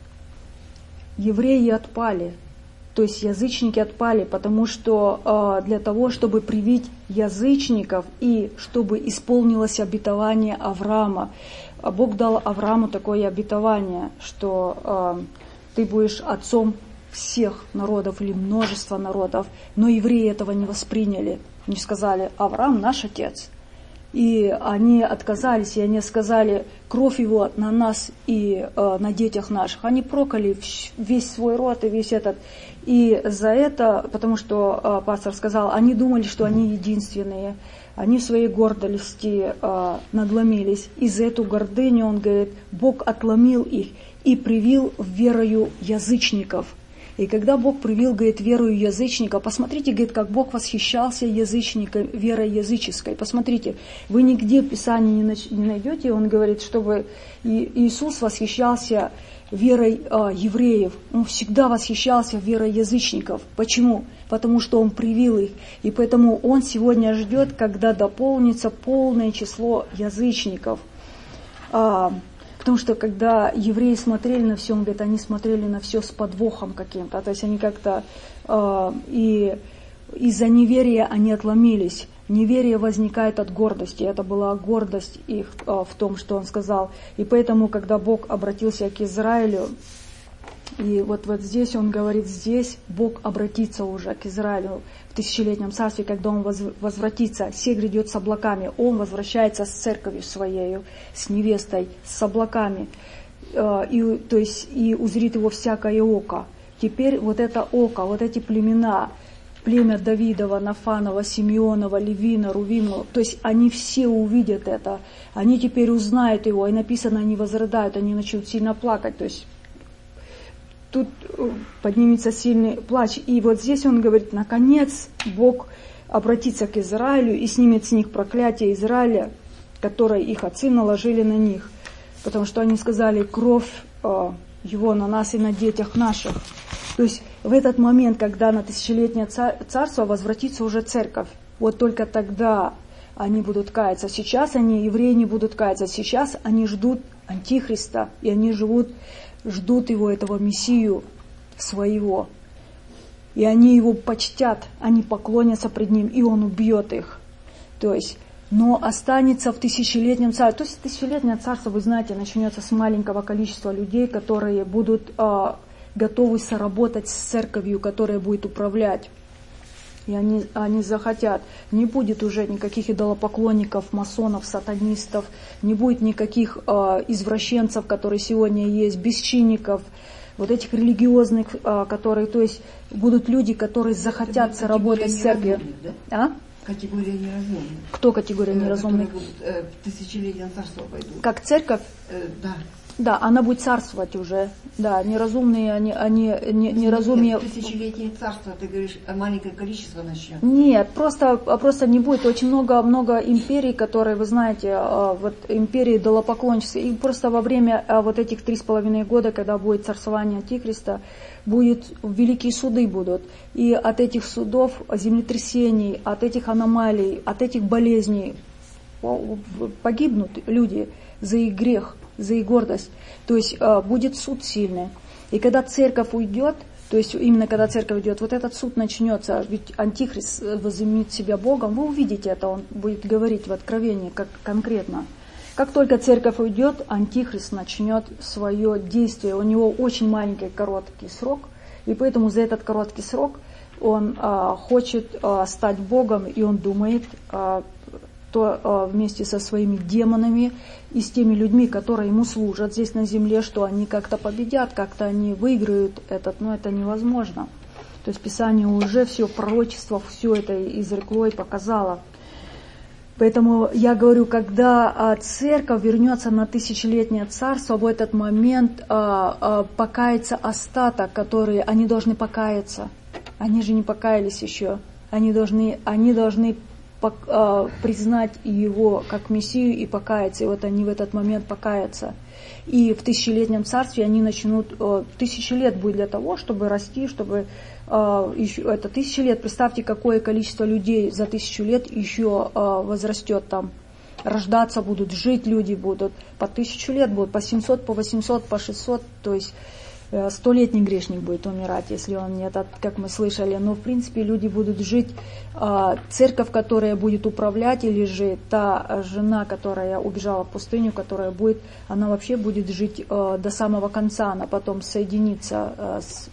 Евреи отпали. То есть язычники отпали, потому что э, для того, чтобы привить язычников и чтобы исполнилось обетование Авраама, Бог дал Аврааму такое обетование, что э, ты будешь отцом всех народов или множества народов, но евреи этого не восприняли. Они сказали, Авраам наш отец. И они отказались, и они сказали, кровь его на нас и э, на детях наших. Они прокляли весь свой род и весь этот. И за это, потому что э, пастор сказал, они думали, что они единственные. Они в своей гордости э, надломились. И за эту гордыню, он говорит, Бог отломил их и привил верою язычников. И когда Бог привил, говорит, верою язычника, посмотрите, говорит, как Бог восхищался язычником, верой языческой. Посмотрите, вы нигде в Писании не найдете, он говорит, чтобы Иисус восхищался верой э, евреев. Он всегда восхищался верой язычников. Почему? Потому что Он привил их. И поэтому Он сегодня ждет, когда дополнится полное число язычников. А, Потому что когда евреи смотрели на все, он говорит, они смотрели на все с подвохом каким-то. То есть они как-то э, и из-за неверия они отломились. Неверие возникает от гордости. Это была гордость их э, в том, что он сказал. И поэтому, когда Бог обратился к Израилю, и вот, вот здесь он говорит, здесь Бог обратится уже к Израилю в тысячелетнем царстве, когда он возвратится, «Се грядет с облаками». Он возвращается с церковью своей, с невестой, с облаками, и, то есть и узрит его всякое око. Теперь вот это око, вот эти племена, племя Давидова, Нафанова, Симеонова, Левина, Рувима, то есть они все увидят это, они теперь узнают его, и написано, они возрыдают, они начнут сильно плакать, то есть тут поднимется сильный плач. И вот здесь он говорит, наконец Бог обратится к Израилю и снимет с них проклятие Израиля, которое их отцы наложили на них, потому что они сказали, кровь э, его на нас и на детях наших. То есть в этот момент, когда на тысячелетнее царство возвратится уже церковь, вот только тогда они будут каяться. Сейчас они, евреи, не будут каяться. Сейчас они ждут Антихриста, и они живут, ждут его, этого Мессию своего. И они его почтят, они поклонятся пред ним, и он убьет их. То есть, но останется в тысячелетнем царстве. То есть тысячелетнее царство, вы знаете, начнется с маленького количества людей, которые будут э, готовы соработать с церковью, которая будет управлять. И они, они захотят. Не будет уже никаких идолопоклонников, масонов, сатанистов, не будет никаких э, извращенцев, которые сегодня есть, бесчинников, вот этих религиозных, э, которые, то есть будут люди, которые захотят соработать с церковью.
Да?
А?
Категория неразумных.
Кто категория неразумных?
Которые будут э, в тысячелетнее царство пойдут.
Как церковь?
Э, да.
Да, она будет царствовать уже. Да, неразумные, они, они не, неразумие.
Нет, тысячелетнее царство, ты говоришь, маленькое количество начнет.
Нет, просто, просто не будет. Очень много, много империй, которые, вы знаете, вот империи идолопоклонничества. И просто во время вот этих три с половиной года, когда будет царствование Антихриста, будет, великие суды будут. И от этих судов, землетрясений, от этих аномалий, от этих болезней погибнут люди за их грех, за их гордость. То есть э, будет суд сильный. И когда церковь уйдет, то есть именно когда церковь уйдет, вот этот суд начнется, ведь Антихрист возымеет себя Богом, вы увидите это, он будет говорить в Откровении как конкретно. Как только церковь уйдет, Антихрист начнет свое действие. У него очень маленький, короткий срок, и поэтому за этот короткий срок он э, хочет э, стать Богом, и он думает, э, то э, вместе со своими демонами и с теми людьми, которые ему служат здесь на земле, что они как-то победят, как-то они выиграют этот, но это невозможно. То есть Писание уже все, пророчество, все это изрекло и показало. Поэтому я говорю, когда э, церковь вернется на тысячелетнее царство, в этот момент э, э, покается остаток, которые они должны покаяться. Они же не покаялись еще. Они должны, они должны признать его как Мессию и покаяться. И вот они в этот момент покаятся. И в тысячелетнем царстве они начнут... Тысячи лет будет для того, чтобы расти, чтобы... Еще, это тысячи лет. Представьте, какое количество людей за тысячу лет еще возрастет там. Рождаться будут, жить люди будут. По тысячу лет будут, по семьсот, по восемьсот, по шестьсот. То есть столетний грешник будет умирать, если он не этот, как мы слышали. Но, в принципе, люди будут жить. Церковь, которая будет управлять, или же та жена, которая убежала в пустыню, которая будет, она вообще будет жить до самого конца. Она потом соединится с,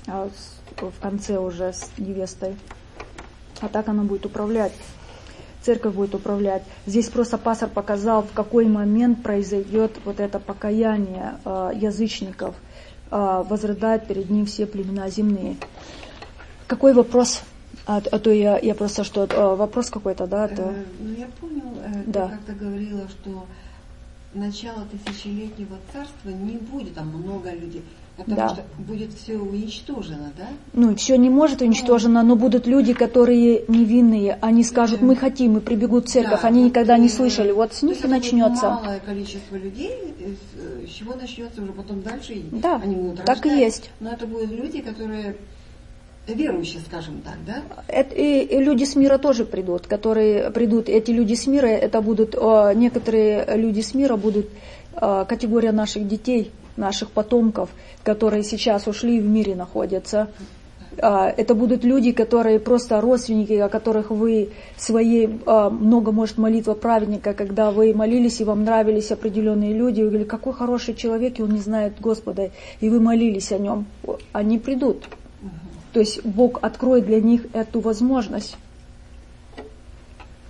в конце уже с невестой. А так она будет управлять. Церковь будет управлять. Здесь просто пастор показал, в какой момент произойдет вот это покаяние язычников. Возрыдают перед ним все племена земные. Какой вопрос? А, а то я, я просто что, вопрос какой-то, да? То...
Э, ну, я понял, э,
да.
Ты как-то говорила, что начало тысячелетнего царства не будет там много людей, потому
да.
что будет все уничтожено, да?
Ну, все не может уничтожено, но будут люди, которые невинные, они скажут, мы хотим, и прибегут в церковь, да, они вот, никогда не слышали, вот с них и начнется.
Малое количество людей, с чего начнется уже потом дальше,
да,
они будут
так
рождать,
и есть.
Но это будут люди, которые... верующие, скажем так, да?
Это, и, и люди с мира тоже придут, которые придут. Эти люди с мира, это будут, о, некоторые люди с мира будут о, категория наших детей, наших потомков, которые сейчас ушли и в мире находятся. О, это будут люди, которые просто родственники, о которых вы своей, о, много, может, молитва праведника, когда вы молились и вам нравились определенные люди, вы говорили, какой хороший человек, и он не знает Господа, и вы молились о нем. Они придут. То есть Бог откроет для них эту возможность.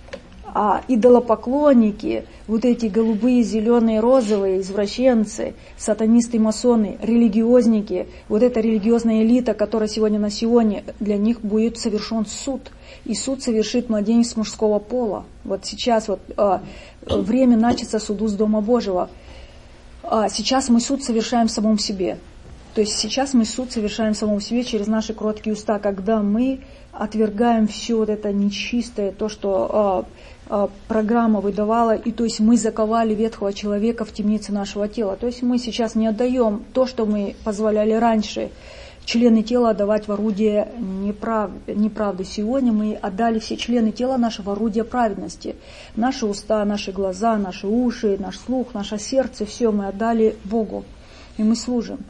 А идолопоклонники, вот эти голубые, зеленые, розовые, извращенцы, сатанисты, масоны, религиозники, вот эта религиозная элита, которая сегодня на Сионе, для них будет совершен суд. И суд совершит младенец мужского пола. Вот сейчас вот а, время начаться суду с Дома Божьего. А сейчас мы суд совершаем в самом себе. То есть сейчас мы суд совершаем в самом себе через наши кроткие уста, когда мы отвергаем все вот это нечистое, то, что э, э, программа выдавала, и то есть мы заковали ветхого человека в темнице нашего тела. То есть мы сейчас не отдаем то, что мы позволяли раньше, члены тела отдавать в орудие неправ... неправды. Сегодня мы отдали все члены тела нашего орудия праведности. Наши уста, наши глаза, наши уши, наш слух, наше сердце, все мы отдали Богу, и мы служим.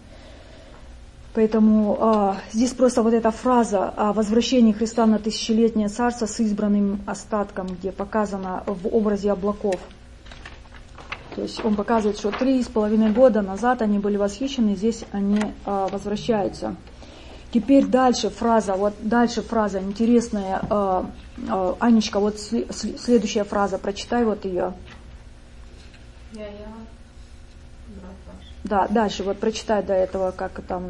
Поэтому а, здесь просто вот эта фраза о возвращении Христа на тысячелетнее царство с избранным остатком, где показано в образе облаков. То есть он показывает, что три с половиной года назад они были восхищены, здесь они а, возвращаются. Теперь дальше фраза, вот дальше фраза интересная. А, а, Анечка, вот следующая фраза, прочитай вот ее.
Я, я, брат ваш.
Да, дальше вот прочитай до этого, как там,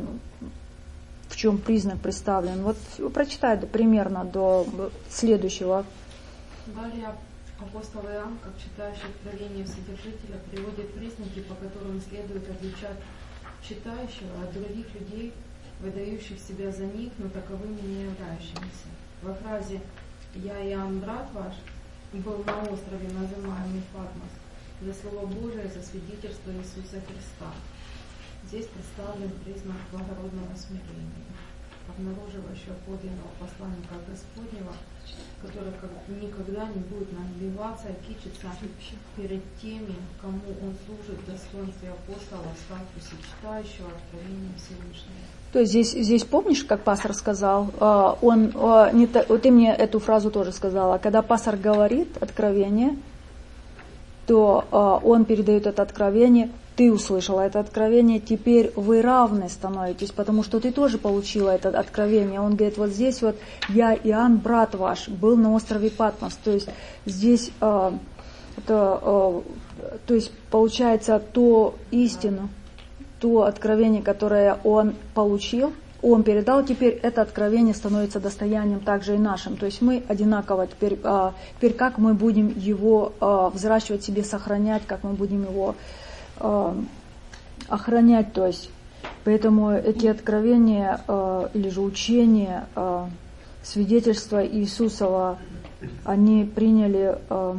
в чем признак представлен. Вот прочитай примерно до следующего.
Далее апостол Иоанн, как читающий откровение Вседержителя, приводит признаки, по которым следует отличать читающего от других людей, выдающих себя за них, но таковыми не являющимися. Во фразе «Я, Иоанн, брат ваш», был на острове, называемый Патмос, за Слово Божие, за свидетельство Иисуса Христа. Здесь представлен признак благородного смирения, обнаруживающего подлинного посланника Господнего, который никогда не будет нагибаться и кичиться перед теми, кому он служит в достоинстве апостола, в статусе читающего откровения Всевышнего.
То есть здесь, здесь помнишь, как пастор сказал, он, не, ты мне эту фразу тоже сказала, когда пастор говорит откровение, то он передает это откровение, ты услышала это откровение, теперь вы равны становитесь, потому что ты тоже получила это откровение. Он говорит, вот здесь вот я, Иоанн, брат ваш, был на острове Патмос. То есть здесь, э, это, э, то есть получается то истину, то откровение, которое он получил, он передал, теперь это откровение становится достоянием также и нашим. То есть мы одинаково теперь, э, теперь как мы будем его э, взращивать себе, сохранять, как мы будем его охранять, то есть, поэтому эти откровения э, или же учения, э, свидетельства Иисусова, они приняли э,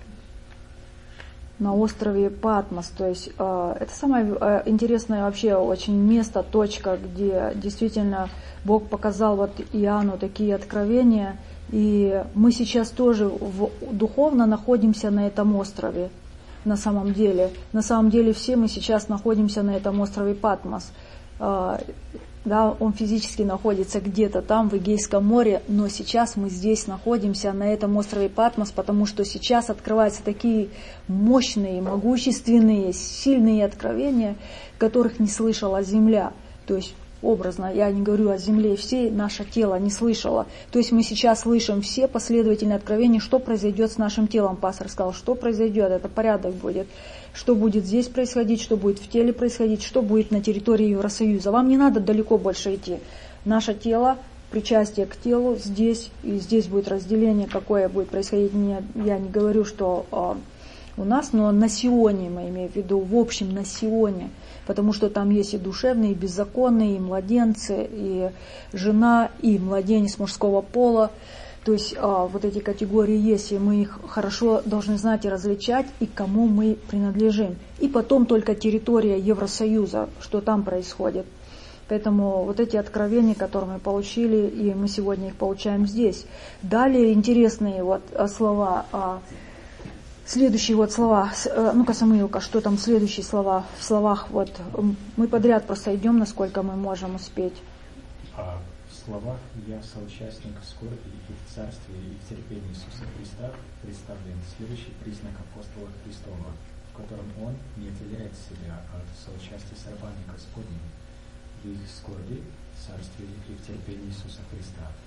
на острове Патмос, то есть э, это самое э, интересное вообще очень место, точка, где действительно Бог показал вот Иоанну такие откровения, и мы сейчас тоже в, духовно находимся на этом острове. На самом деле, на самом деле все мы сейчас находимся на этом острове Патмос. Да, он физически находится где-то там, в Эгейском море, но сейчас мы здесь находимся на этом острове Патмос, потому что сейчас открываются такие мощные, могущественные, сильные откровения, которых не слышала земля. То есть образно, я не говорю о земле всей, наше тело не слышало. То есть мы сейчас слышим все последовательные откровения, что произойдет с нашим телом. Пастор сказал, что произойдет, это порядок будет. Что будет здесь происходить, что будет в теле происходить, что будет на территории Евросоюза. Вам не надо далеко больше идти. Наше тело, причастие к телу здесь, и здесь будет разделение, какое будет происходить. Я не говорю, что у нас, но на Сионе, мы имеем в виду, в общем на Сионе. Потому что там есть и душевные, и беззаконные, и младенцы, и жена, и младенец мужского пола. То есть а, вот эти категории есть, и мы их хорошо должны знать и различать, и кому мы принадлежим. И потом только территория Евросоюза, что там происходит. Поэтому вот эти откровения, которые мы получили, и мы сегодня их получаем здесь. Далее интересные вот слова. Следующие вот слова, ну-ка, Самуилка, что там следующие слова? В словах вот, мы подряд просто идем, насколько мы можем успеть.
А в словах «я соучастник скорби и в царстве и в терпении Иисуса Христа» представлен следующий признак апостола Христова, в котором он не отделяет себя от соучастия с рабами Господними в их скорби, царстве и в терпении Иисуса Христа.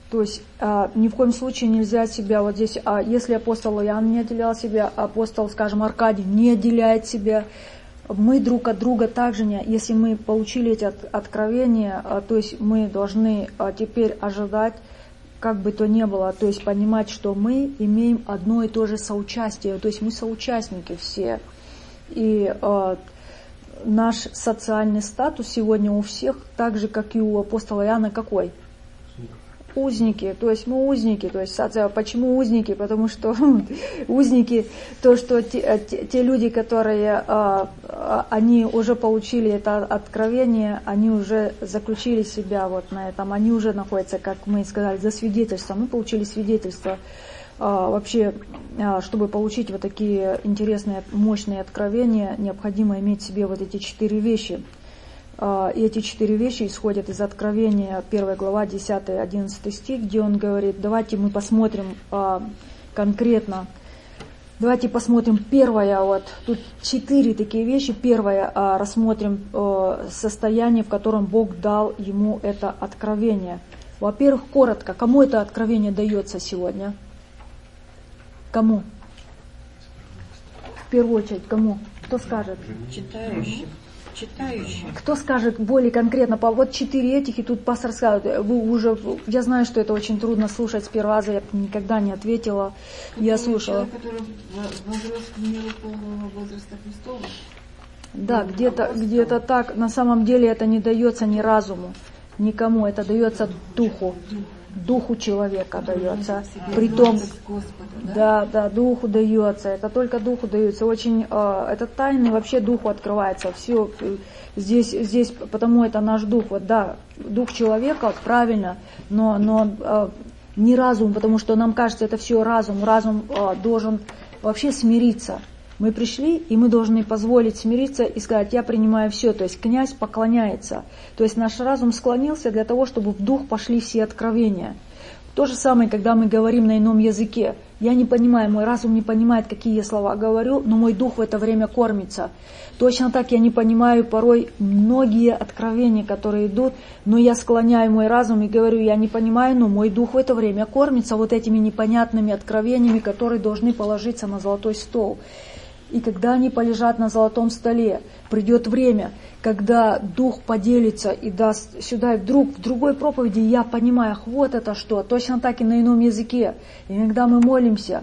То есть а, ни в коем случае нельзя себя вот здесь, а если апостол Иоанн не отделял себя, апостол, скажем, Аркадий не отделяет себя, мы друг от друга также не, если мы получили эти от, откровения, а, то есть мы должны а, теперь ожидать, как бы то ни было, то есть понимать, что мы имеем одно и то же соучастие, то есть мы соучастники все. И а, наш социальный статус сегодня у всех, так же, как и у апостола Иоанна, какой? Узники, то есть мы узники, то есть почему узники? Потому что узники, то, что те, те, те люди, которые а, а, они уже получили это откровение, они уже заключили себя вот на этом, они уже находятся, как мы сказали, за свидетельством. Мы получили свидетельство. А, вообще, а, чтобы получить вот такие интересные, мощные откровения, необходимо иметь в себе вот эти четыре вещи. И эти четыре вещи исходят из Откровения, первая глава, десятый-одиннадцатый стих, где он говорит, давайте мы посмотрим а, конкретно, давайте посмотрим первое, вот тут четыре такие вещи. Первое, а, рассмотрим а, состояние, в котором Бог дал ему это откровение. Во-первых, коротко, кому это откровение дается сегодня? Кому? В первую очередь, кому? Кто скажет?
Читающих. Читающих.
Кто скажет более конкретно, по вот четыре этих, и тут пастор сказал, вы уже, я знаю, что это очень трудно слушать с первого раза, я никогда не ответила, который я слушала.
Человек, который возрос к миру полного возраста Христова?
Да, ну, где-то, где-то так, на самом деле это не дается ни разуму, никому, это дается духу. Духу человека дается, притом, да, да, духу дается, это только духу дается, очень, э, это тайны вообще духу открывается, все здесь, здесь, потому это наш дух, вот да, дух человека, вот, правильно, но, но э, не разум, потому что нам кажется, это все разум, разум э, должен вообще смириться. Мы пришли, и мы должны позволить смириться и сказать, я принимаю все. То есть князь поклоняется. То есть наш разум склонился для того, чтобы в дух пошли все откровения. То же самое, когда мы говорим на ином языке. Я не понимаю, мой разум не понимает, какие я слова говорю, но мой дух в это время кормится. Точно так я не понимаю порой многие откровения, которые идут, но я склоняю мой разум и говорю, я не понимаю, но мой дух в это время кормится вот этими непонятными откровениями, которые должны положиться на золотой стол. И когда они полежат на золотом столе, придет время, когда Дух поделится и даст сюда, и вдруг в другой проповеди я понимаю, ах, вот это что, точно так и на ином языке. Иногда мы молимся,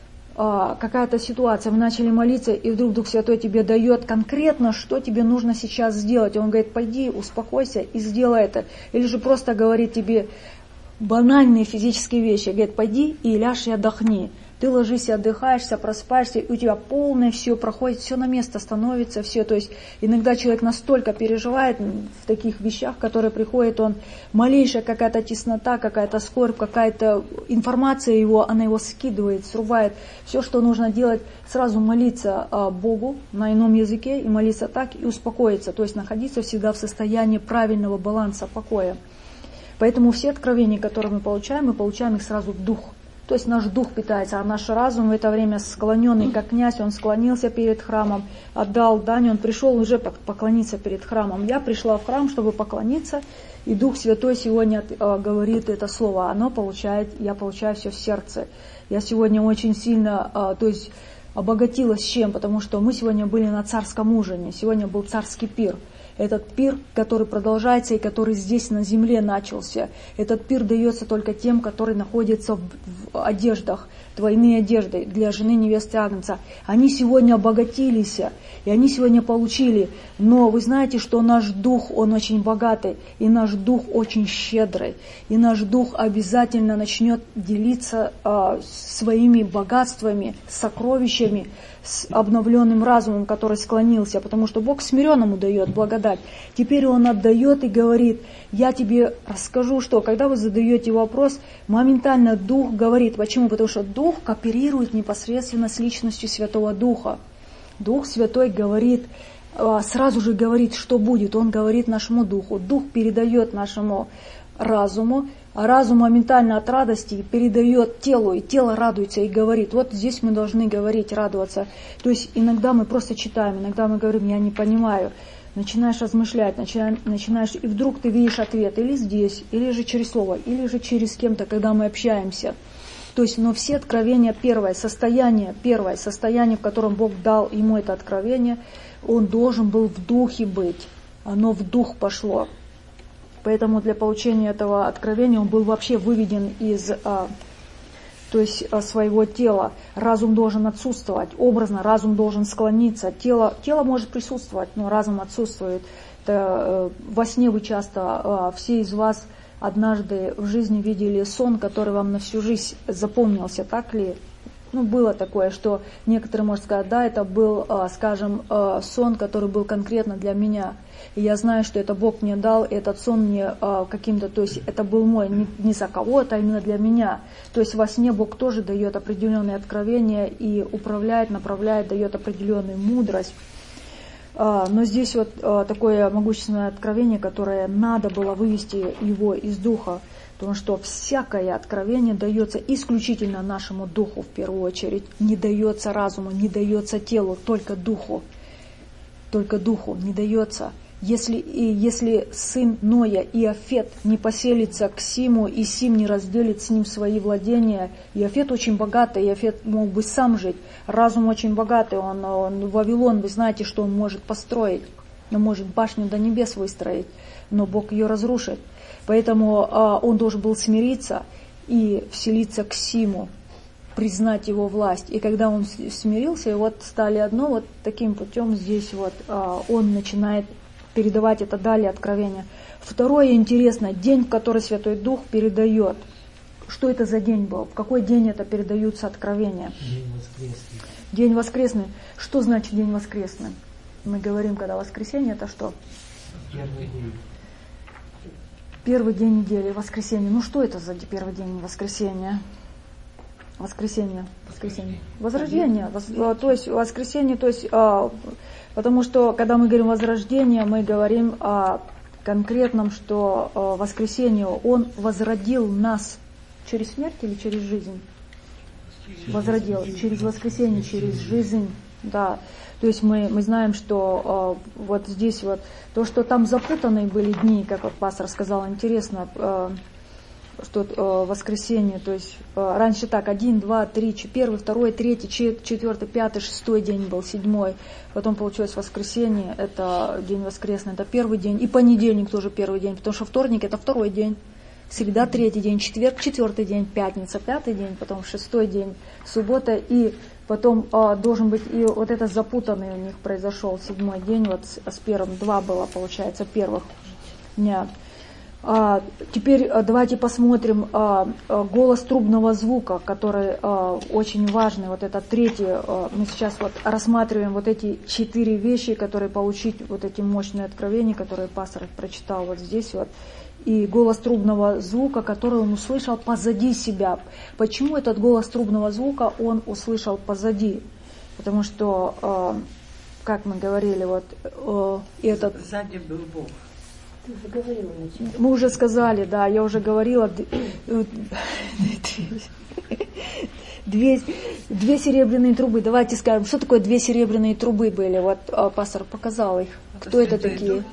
а, какая-то ситуация, мы начали молиться, и вдруг Дух Святой тебе дает конкретно, что тебе нужно сейчас сделать. И Он говорит, пойди, успокойся и сделай это. Или же просто говорит тебе банальные физические вещи, говорит, пойди и ляжь и отдохни. Ты ложишься, отдыхаешься, просыпаешься, и у тебя полное все проходит, все на место становится, все. То есть иногда человек настолько переживает в таких вещах, которые приходят, он малейшая какая-то теснота, какая-то скорбь, какая-то информация его, она его скидывает, срубает. Все, что нужно делать, сразу молиться Богу на ином языке и молиться так, и успокоиться. То есть находиться всегда в состоянии правильного баланса, покоя. Поэтому все откровения, которые мы получаем, мы получаем их сразу в дух. То есть наш дух питается, а наш разум в это время склоненный, как князь, он склонился перед храмом, отдал дань, он пришел уже поклониться перед храмом. Я пришла в храм, чтобы поклониться, и Дух Святой сегодня э, говорит это слово, оно получает, я получаю все в сердце. Я сегодня очень сильно, э, то есть обогатилась чем, потому что мы сегодня были на царском ужине, сегодня был царский пир. Этот пир, который продолжается и который здесь на земле начался, этот пир дается только тем, которые находятся в, в одеждах, двойные одежды для жены невесты Агнца. Они сегодня обогатились, и они сегодня получили. Но вы знаете, что наш дух, он очень богатый, и наш дух очень щедрый, и наш дух обязательно начнет делиться э, своими богатствами, сокровищами, с обновленным разумом, который склонился, потому что Бог смиренному дает благодать. Теперь Он отдает и говорит, я тебе расскажу, что когда вы задаете вопрос, моментально Дух говорит. Почему? Потому что Дух кооперирует непосредственно с личностью Святого Духа. Дух Святой говорит, сразу же говорит, что будет. Он говорит нашему Духу. Дух передает нашему разуму, а разум моментально от радости передает телу, и тело радуется и говорит. Вот здесь мы должны говорить, радоваться. То есть иногда мы просто читаем, иногда мы говорим, я не понимаю. начинаешь размышлять, начинаешь, начинаешь, и вдруг ты видишь ответ или здесь, или же через слово, или же через кем-то, когда мы общаемся. То есть, но все откровения, первое состояние, первое состояние, в котором Бог дал ему это откровение, он должен был в духе быть. Оно в дух пошло. Поэтому для получения этого откровения он был вообще выведен из а, то есть, а, своего тела. Разум должен отсутствовать. Образно разум должен склониться. Тело, тело может присутствовать, но разум отсутствует. Это, а, во сне вы часто, а, все из вас однажды в жизни видели сон, который вам на всю жизнь запомнился, так ли? Ну, было такое, что некоторые могут сказать, да, это был, скажем, сон, который был конкретно для меня. И я знаю, что это Бог мне дал, и этот сон мне каким-то, то есть это был мой, не, не за кого-то, а именно для меня. То есть во сне Бог тоже дает определенные откровения и управляет, направляет, дает определенную мудрость. Но здесь вот такое могущественное откровение, которое надо было вывести его из духа. Потому что всякое откровение дается исключительно нашему духу в первую очередь. Не дается разуму, не дается телу, только духу. Только духу не дается. Если, и если сын Ноя Иофет не поселится к Симу, и Сим не разделит с ним свои владения, Иофет очень богатый, Иофет мог бы сам жить. Разум очень богатый, он, он Вавилон, вы знаете, что он может построить. Он может башню до небес выстроить, но Бог ее разрушит. Поэтому а, он должен был смириться и вселиться к Симу, признать его власть. И когда он смирился, и вот стали одно, вот таким путем здесь вот а, он начинает передавать это далее откровение. Второе интересно, день, в который Святой Дух передает. Что это за день был? В какой день это передаются откровения?
День воскресный.
День воскресный. Что значит день воскресный? Мы говорим, когда воскресенье, это что?
Первый день.
Первый день недели, воскресенье. Ну что это за первый день воскресенья? Воскресенье, воскресенье. Возрождение. Воз, то есть воскресенье, то есть, а, потому что когда мы говорим возрождение, мы говорим о конкретном, что а, воскресенье, Он возродил нас через смерть или через жизнь? Возродил. Через воскресенье, через жизнь. Да. То есть мы, мы знаем, что э, вот здесь вот, то, что там запутанные были дни, как вот пастор сказал, интересно, э, что э, воскресенье, то есть э, раньше так, один, два, три, первый, второй, третий, четвертый, пятый, шестой день был, седьмой, потом получилось воскресенье, это день воскресный, это первый день, и понедельник тоже первый день, потому что вторник это второй день. Среда третий день, четверг четвертый день, пятница пятый день, потом шестой день, суббота, и потом а, должен быть и вот это запутанный у них произошел седьмой день, вот с, с первым два было, получается, первых дня. А, теперь а, давайте посмотрим а, а, голос трубного звука, который а, очень важный, вот это третий, а, мы сейчас вот рассматриваем вот эти четыре вещи, которые получить, вот эти мощные откровения, которые пастор прочитал вот здесь вот. И голос трубного звука, который он услышал позади себя. Почему этот голос трубного звука он услышал позади? Потому что, э, как мы говорили, вот э, этот...
Сзади был Бог.
Ты уже говорила. Мы уже сказали, да, я уже говорила. Две, две серебряные трубы. Давайте скажем, что такое две серебряные трубы были? Вот э, пастор показал их. Кто это такие?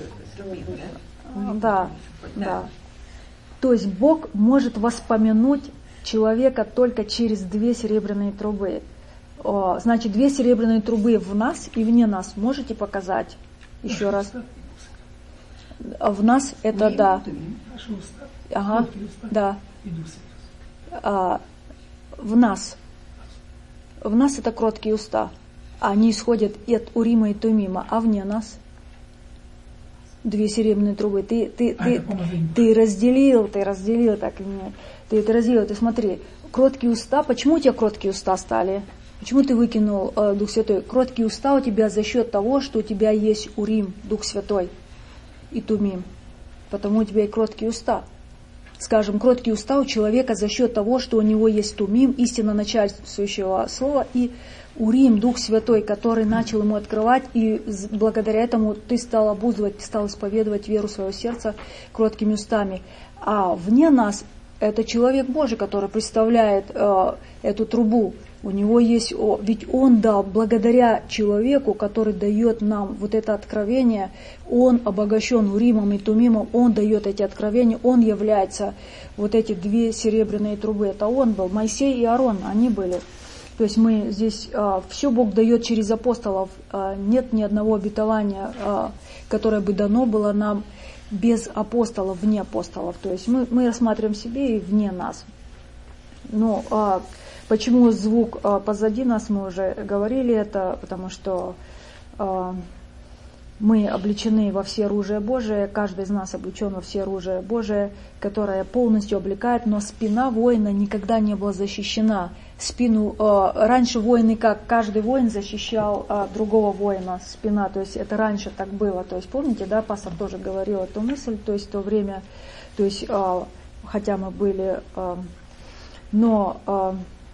Да, да. То есть Бог может воспомянуть человека только через две серебряные трубы. О, значит, две серебряные трубы в нас и вне нас. Можете показать еще раз? В нас это да. Ага, да. А, в нас. В нас это кроткие уста. Они исходят и от Урима и Тумима, а вне нас две серебряные трубы. Ты, ты, а ты, ты разделил, ты разделил так нет. Ты это разделил, ты смотри. Кроткие уста, почему у тебя кроткие уста стали? Почему ты выкинул э, Дух Святой? Кроткие уста у тебя за счет того, что у тебя есть Урим, Дух Святой, и Тумим. Потому у тебя и кроткие уста. Скажем, кроткие уста у человека за счет того, что у него есть Тумим, истинно начальствующего слова, и Урим, Дух Святой, который начал ему открывать, и благодаря этому ты стал обуздывать, ты стал исповедовать веру своего сердца кроткими устами. А вне нас это человек Божий, который представляет э, эту трубу, У него есть, ведь он дал, благодаря человеку, который дает нам вот это откровение, он обогащен Уримом и Тумимом, он дает эти откровения, он является вот эти две серебряные трубы. Это он был, Моисей и Аарон, они были. То есть мы здесь, а, все Бог дает через апостолов, а, нет ни одного обетования, а, которое бы дано было нам без апостолов, вне апостолов. То есть мы, мы рассматриваем себе и вне нас. Но а, почему звук а, позади нас, мы уже говорили это, потому что а, мы облечены во все оружие Божие, каждый из нас облечен во все оружие Божие, которое полностью облекает, но спина воина никогда не была защищена. Спину э, раньше воины, как каждый воин защищал э, другого воина, спина, то есть это раньше так было. То есть помните, да, пастор тоже говорил эту мысль, то есть в то время, то есть э, хотя мы были, э, но э,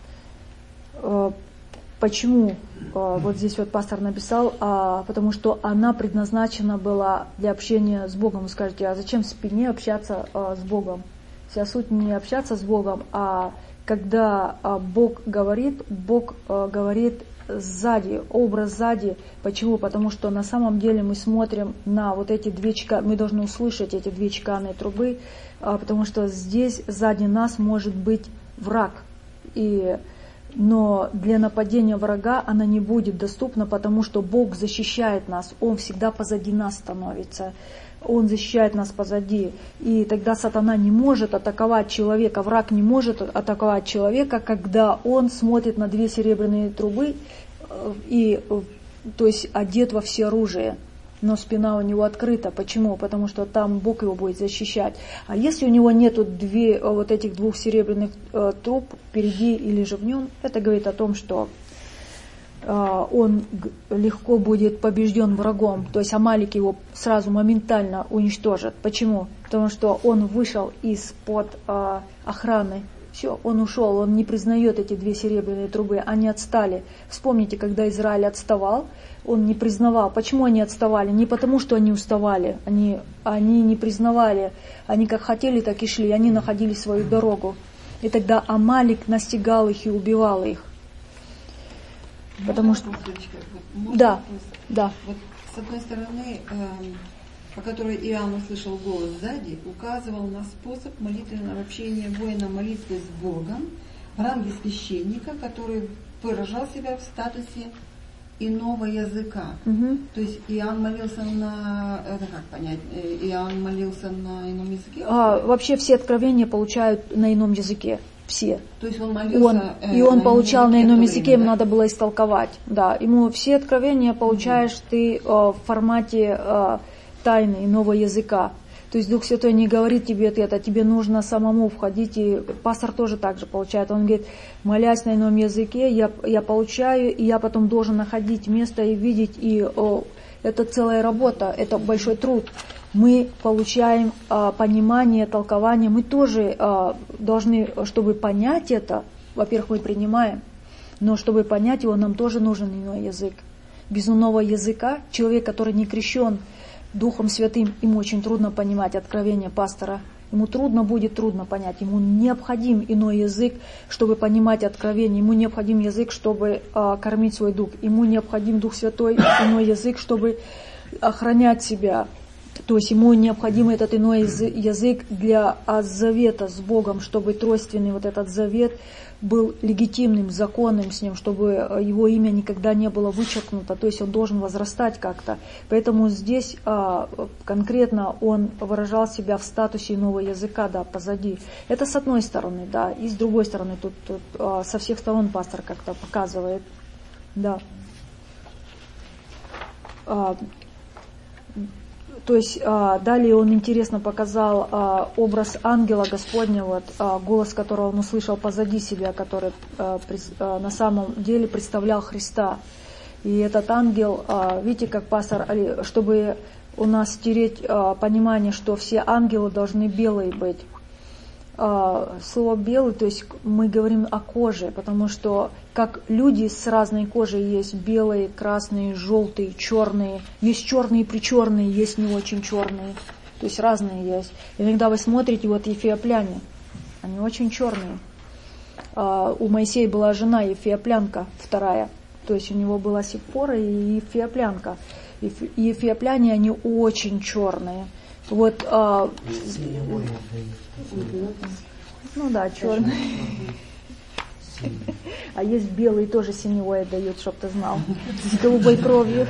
э, почему, э, вот здесь вот пастор написал, э, потому что она предназначена была для общения с Богом. Вы скажете, а зачем спине общаться э, с Богом? Вся суть не общаться с Богом, а когда а, Бог говорит, Бог а, говорит сзади, образ сзади. Почему? Потому что на самом деле мы смотрим на вот эти две чеканные, мы должны услышать эти две чеканные трубы, а, потому что здесь сзади нас может быть враг. И, но для нападения врага она не будет доступна, потому что Бог защищает нас, Он всегда позади нас становится. Он защищает нас позади. И тогда сатана не может атаковать человека, враг не может атаковать человека, когда он смотрит на две серебряные трубы, и, то есть одет во все оружие, но спина у него открыта. Почему? Потому что там Бог его будет защищать. А если у него нету две, вот этих двух серебряных э, труб впереди или же в нем, это говорит о том, что он легко будет побежден врагом, то есть Амалик его сразу моментально уничтожит. Почему? Потому что он вышел из-под э, охраны. Все, он ушел, он не признает эти две серебряные трубы, они отстали. Вспомните, когда Израиль отставал, он не признавал. Почему они отставали? Не потому, что они уставали, они, они не признавали, они как хотели, так и шли, они находили свою дорогу. И тогда Амалик настигал их и убивал их. Потому что...
Вот,
да, да.
Вот, с одной стороны, э, по которой Иоанн услышал голос сзади, указывал на способ молитвенного общения воина молитвы с Богом в ранге священника, который выражал себя в статусе иного языка. Угу. То есть Иоанн молился на... Это как понять? Иоанн молился на ином языке?
А, вообще все откровения получают на ином языке. Все.
То есть он молился,
он,
э,
и он
на
получал на ином языке,
время,
им
да?
надо было истолковать. Да, ему все откровения получаешь угу. ты э, в формате э, тайны иного языка. То есть Дух Святой не говорит тебе это, тебе нужно самому входить, и пастор тоже так же получает. Он говорит, молясь на ином языке, я, я получаю, и я потом должен находить место и видеть, и о, это целая работа, это большой труд. Мы получаем а, понимание, толкование, мы тоже а, должны, чтобы понять это, во-первых, мы принимаем, но чтобы понять его, нам тоже нужен иной язык. Без иного языка человек, который не крещен Духом Святым, ему очень трудно понимать откровение пастора. Ему трудно будет трудно понять. Ему необходим иной язык, чтобы понимать откровение. Ему необходим язык, чтобы а, кормить свой дух. Ему необходим Дух Святой, иной язык, чтобы охранять себя. То есть ему необходим этот иной язык для завета с Богом, чтобы тройственный вот этот завет был легитимным, законным с ним, чтобы его имя никогда не было вычеркнуто, то есть он должен возрастать как-то. Поэтому здесь а, конкретно он выражал себя в статусе иного языка, да, позади. Это с одной стороны, да, и с другой стороны, тут, тут а, со всех сторон пастор как-то показывает, да. А, То есть а, далее он интересно показал а, образ ангела Господня, вот, а, голос которого он услышал позади себя, который а, при, а, на самом деле представлял Христа. И этот ангел, а, видите, как пастор, чтобы у нас стереть а, понимание, что все ангелы должны белые быть. А, слово белый, то есть мы говорим о коже, потому что как люди с разной кожей есть белые, красные, желтые, черные, есть черные причерные, есть не очень черные, то есть разные есть. Иногда вы смотрите, вот эфиопляне, они очень черные, у Моисея была жена Ефиоплянка вторая, то есть у него была Сиппора и Ефиоплянка. И ефиопляне, они очень черные. Вот, а, ну да, черные. А есть белые, тоже синевой дают, чтоб ты знал. С голубой кровью.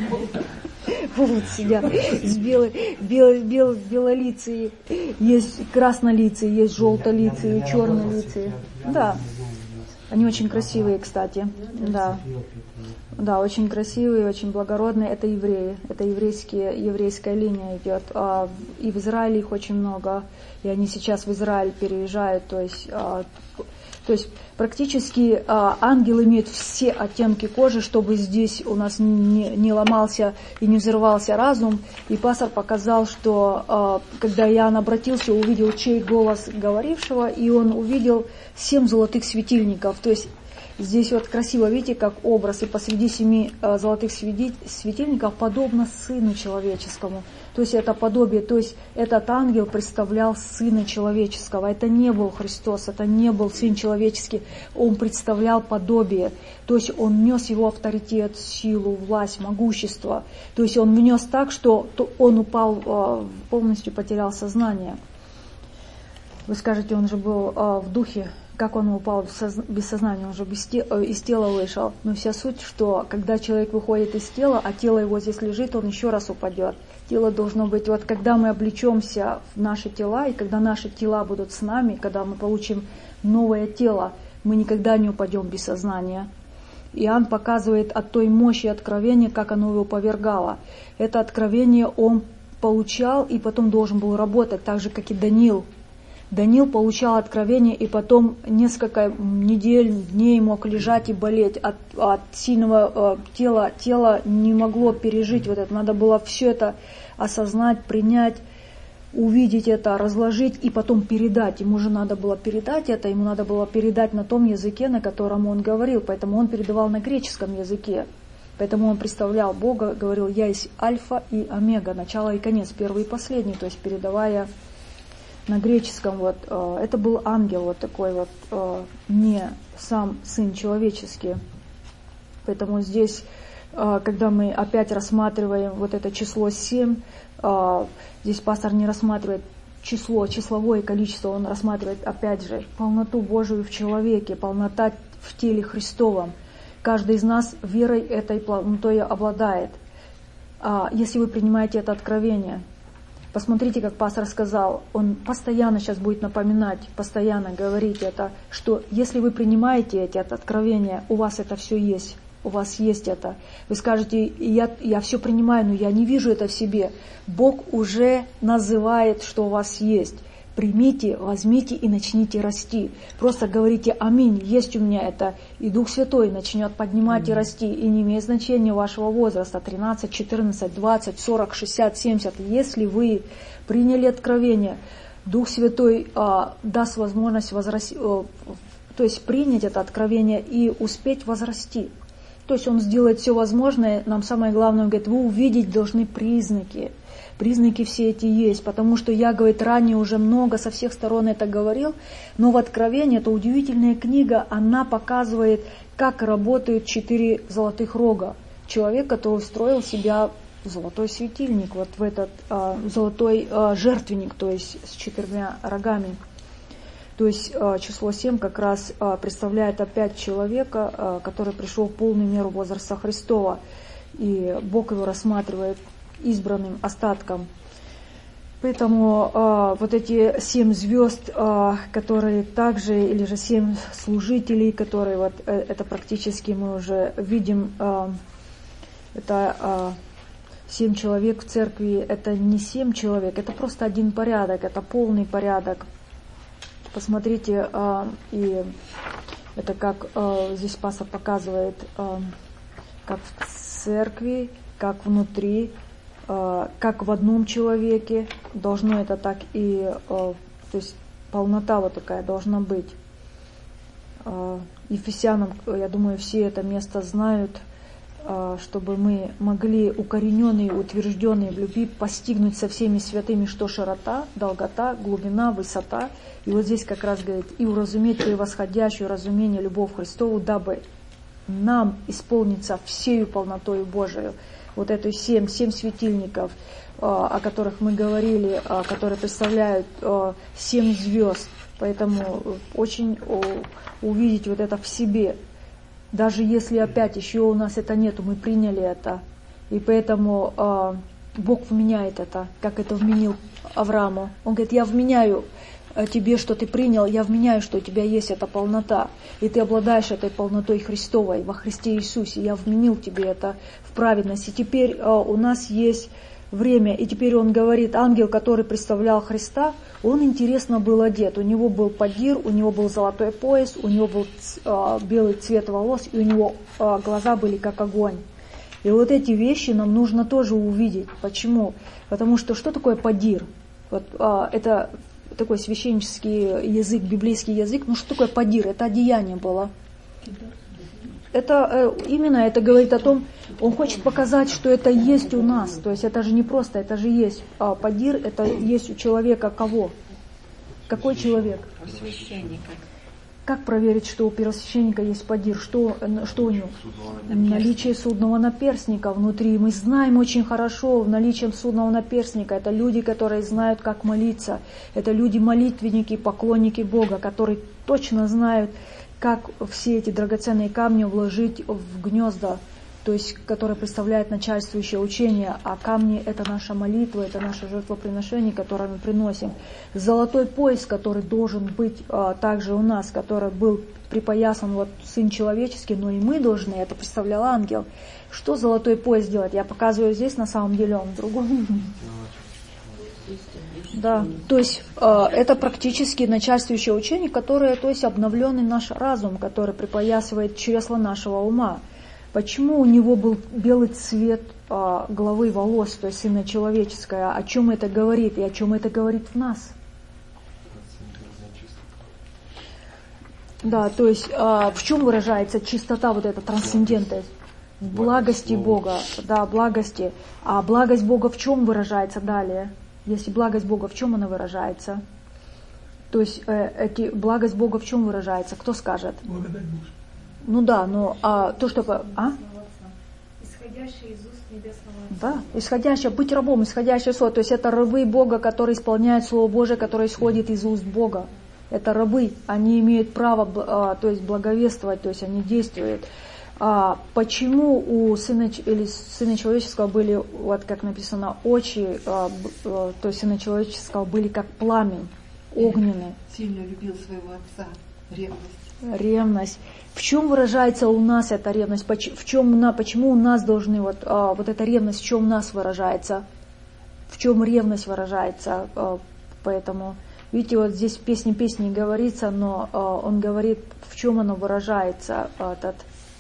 Вот сидят. С белой, белой, белой, белолицые. Есть краснолицые, есть желтолицые, чернолицые. Да. Они очень красивые, кстати. Да. Да, очень красивые, очень благородные. Это евреи. Это еврейские, еврейская линия идет. И в Израиле их очень много. И они сейчас в Израиль переезжают. То есть, то есть практически ангел имеет все оттенки кожи, чтобы здесь у нас не, не ломался и не взрывался разум. И пастор показал, что когда Иоанн обратился, увидел чей голос говорившего, и он увидел семь золотых светильников. То есть здесь вот красиво, видите, как образ, и посреди семи э, золотых светильников подобно Сыну Человеческому. То есть это подобие, то есть этот ангел представлял Сына Человеческого. Это не был Христос, это не был Сын Человеческий, он представлял подобие. То есть он нес его авторитет, силу, власть, могущество. То есть он нес так, что он упал, э, полностью потерял сознание. Вы скажете, он же был э, в духе. Как он упал без сознания, он же без те, из тела вышел. Но вся суть, что когда человек выходит из тела, а тело его здесь лежит, он еще раз упадет. Тело должно быть, вот когда мы облечемся в наши тела, и когда наши тела будут с нами, когда мы получим новое тело, мы никогда не упадем без сознания. Иоанн показывает от той мощи откровения, как оно его повергало. Это откровение он получал и потом должен был работать, так же, как и Даниил. Даниил получал откровение и потом несколько недель, дней мог лежать и болеть от, от сильного э, тела. Тело не могло пережить вот это. Надо было все это осознать, принять, увидеть это, разложить и потом передать. Ему же надо было передать это, ему надо было передать на том языке, на котором он говорил. Поэтому он передавал на греческом языке. Поэтому он представлял Бога, говорил: «Я есть альфа и омега», начало и конец, первый и последний, то есть передавая на греческом. Вот, э, это был ангел вот такой вот, э, не сам Сын Человеческий. Поэтому здесь, э, когда мы опять рассматриваем вот это число семь, э, здесь пастор не рассматривает число, числовое количество, он рассматривает опять же полноту Божию в человеке, полнота в теле Христовом. Каждый из нас верой этой полнотой обладает. А если вы принимаете это откровение, посмотрите, как пастор сказал, он постоянно сейчас будет напоминать, постоянно говорить это, что если вы принимаете эти откровения, у вас это все есть, у вас есть это. Вы скажете: я, я все принимаю, но я не вижу это в себе. Бог уже называет, что у вас есть. Примите, возьмите и начните расти. Просто говорите: аминь, есть у меня это. И Дух Святой начнет поднимать и расти. И не имеет значения вашего возраста, тринадцать, четырнадцать, двадцать, сорок, шестьдесят, семьдесят. Если вы приняли откровение, Дух Святой а, даст возможность возрасти, а, то есть принять это откровение и успеть возрасти. То есть Он сделает все возможное. Нам самое главное, Он говорит, вы увидеть должны признаки. Признаки все эти есть, потому что я, говорит, ранее уже много со всех сторон это говорил, но в Откровении, это удивительная книга, она показывает, как работают четыре золотых рога. Человек, который устроил себя в золотой светильник, вот в этот а, золотой а, жертвенник, то есть с четырьмя рогами. То есть а, число семь как раз а, представляет опять человека, а, который пришел в полную меру возраста Христова, и Бог его рассматривает избранным остатком. Поэтому э, вот эти семь звезд, э, которые также, или же семь служителей, которые вот э, это практически мы уже видим, э, это э, семь человек в церкви, это не семь человек, это просто один порядок, это полный порядок. Посмотрите, э, и это как э, здесь пастор показывает, э, как в церкви, как внутри, как в одном человеке, должно это так и, то есть полнота вот такая должна быть. Ефесянам, я думаю, все это место знают, чтобы мы могли, укорененные, утвержденные в любви, постигнуть со всеми святыми, что широта, долгота, глубина, высота. И вот здесь как раз говорит, и уразуметь превосходящую разумение любовь Христову, дабы нам исполниться всею полнотою Божию. Вот эту семь, семь светильников, о которых мы говорили, которые представляют семь звезд. Поэтому очень увидеть вот это в себе. Даже если опять еще у нас это нету, мы приняли это. И поэтому э, Бог вменяет это, как это вменил Аврааму. Он говорит, я вменяю тебе, что ты принял, я вменяю, что у тебя есть эта полнота. И ты обладаешь этой полнотой Христовой во Христе Иисусе. Я вменил тебе это в праведность. И теперь э, у нас есть время. И теперь он говорит, ангел, который представлял Христа, он интересно был одет. У него был подир, у него был золотой пояс, у него был э, белый цвет волос, и у него э, глаза были как огонь. И вот эти вещи нам нужно тоже увидеть. Почему? Потому что что такое подир? Вот, э, это такой священнический язык, библейский язык. Ну что такое подир? Это одеяние было. Это именно это говорит о том, он хочет показать, что это есть у нас. То есть это же не просто, это же есть. А подир, это есть у человека кого? Какой человек?
Священника.
Как проверить, что у первосвященника есть подир? Что, что у него? Наличие судного наперстника внутри. Мы знаем очень хорошо наличием судного наперстника. Это люди, которые знают, как молиться. Это люди молитвенники, поклонники Бога, которые точно знают, как все эти драгоценные камни вложить в гнезда, то есть, которые представляют начальствующее учение, а камни — это наша молитва, это наше жертвоприношение, которое мы приносим. Золотой пояс, который должен быть а, также у нас, который был припоясан вот Сын Человеческий, но и мы должны, это представлял ангел. Что золотой пояс делает? Я показываю здесь, на самом деле он в другом. Да, то есть э, это практически начальствующее учение, которое, то есть обновленный наш разум, который припоясывает чресла нашего ума. Почему у него был белый цвет э, головы, волос, то есть Сына Человеческого? О чем это говорит и о чем это говорит в нас? Да, то есть э, в чем выражается чистота, вот эта трансцендентность? В благости Бога, да, благости. А благость Бога в чем выражается далее? Если благость Бога, в чем она выражается? То есть э, эти, благость Бога в чем выражается? Кто скажет?
Благодать Божия.
Ну да, но а, то, что... А?
Исходящее из уст небесного Отца.
Да, исходящее, быть рабом, исходящее слово. То есть это рабы Бога, которые исполняют Слово Божие, которое исходит из уст Бога. Это рабы, они имеют право, а, то есть благовествовать, то есть они действуют. А почему у сына, или Сына Человеческого были, вот как написано, очи, а, а, то есть Сына Человеческого были как пламень, огненный.
Сильно любил своего отца, ревность.
Ревность. В чем выражается у нас эта ревность? В чем, почему у нас должны, вот, а, вот эта ревность, в чем у нас выражается? В чем ревность выражается? А, поэтому, видите, вот здесь в песне песни говорится, но а, он говорит, в чем оно выражается, этот...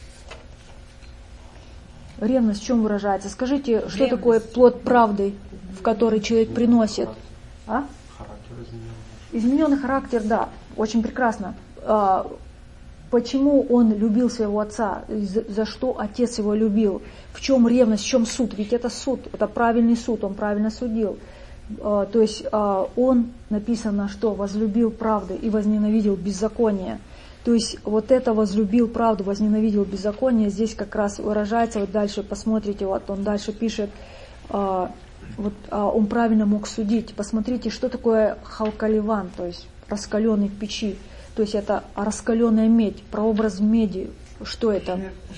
Ревность в чем выражается? Скажите, что ревность. Такое плод правды, в который человек приносит? А? Измененный характер, да, очень прекрасно. А, почему он любил своего отца? За, за что отец его любил? В чем ревность, в чем суд? Ведь это суд, это правильный суд, он правильно судил. А, то есть а, он, написано, что возлюбил правду и возненавидел беззаконие. То есть вот это возлюбил правду, возненавидел беззаконие, здесь как раз выражается, вот дальше посмотрите, вот он дальше пишет, а, вот а, он правильно мог судить. Посмотрите, что такое халкаливан, то есть раскаленный в печи. То есть это раскаленная медь, прообраз меди. Что это?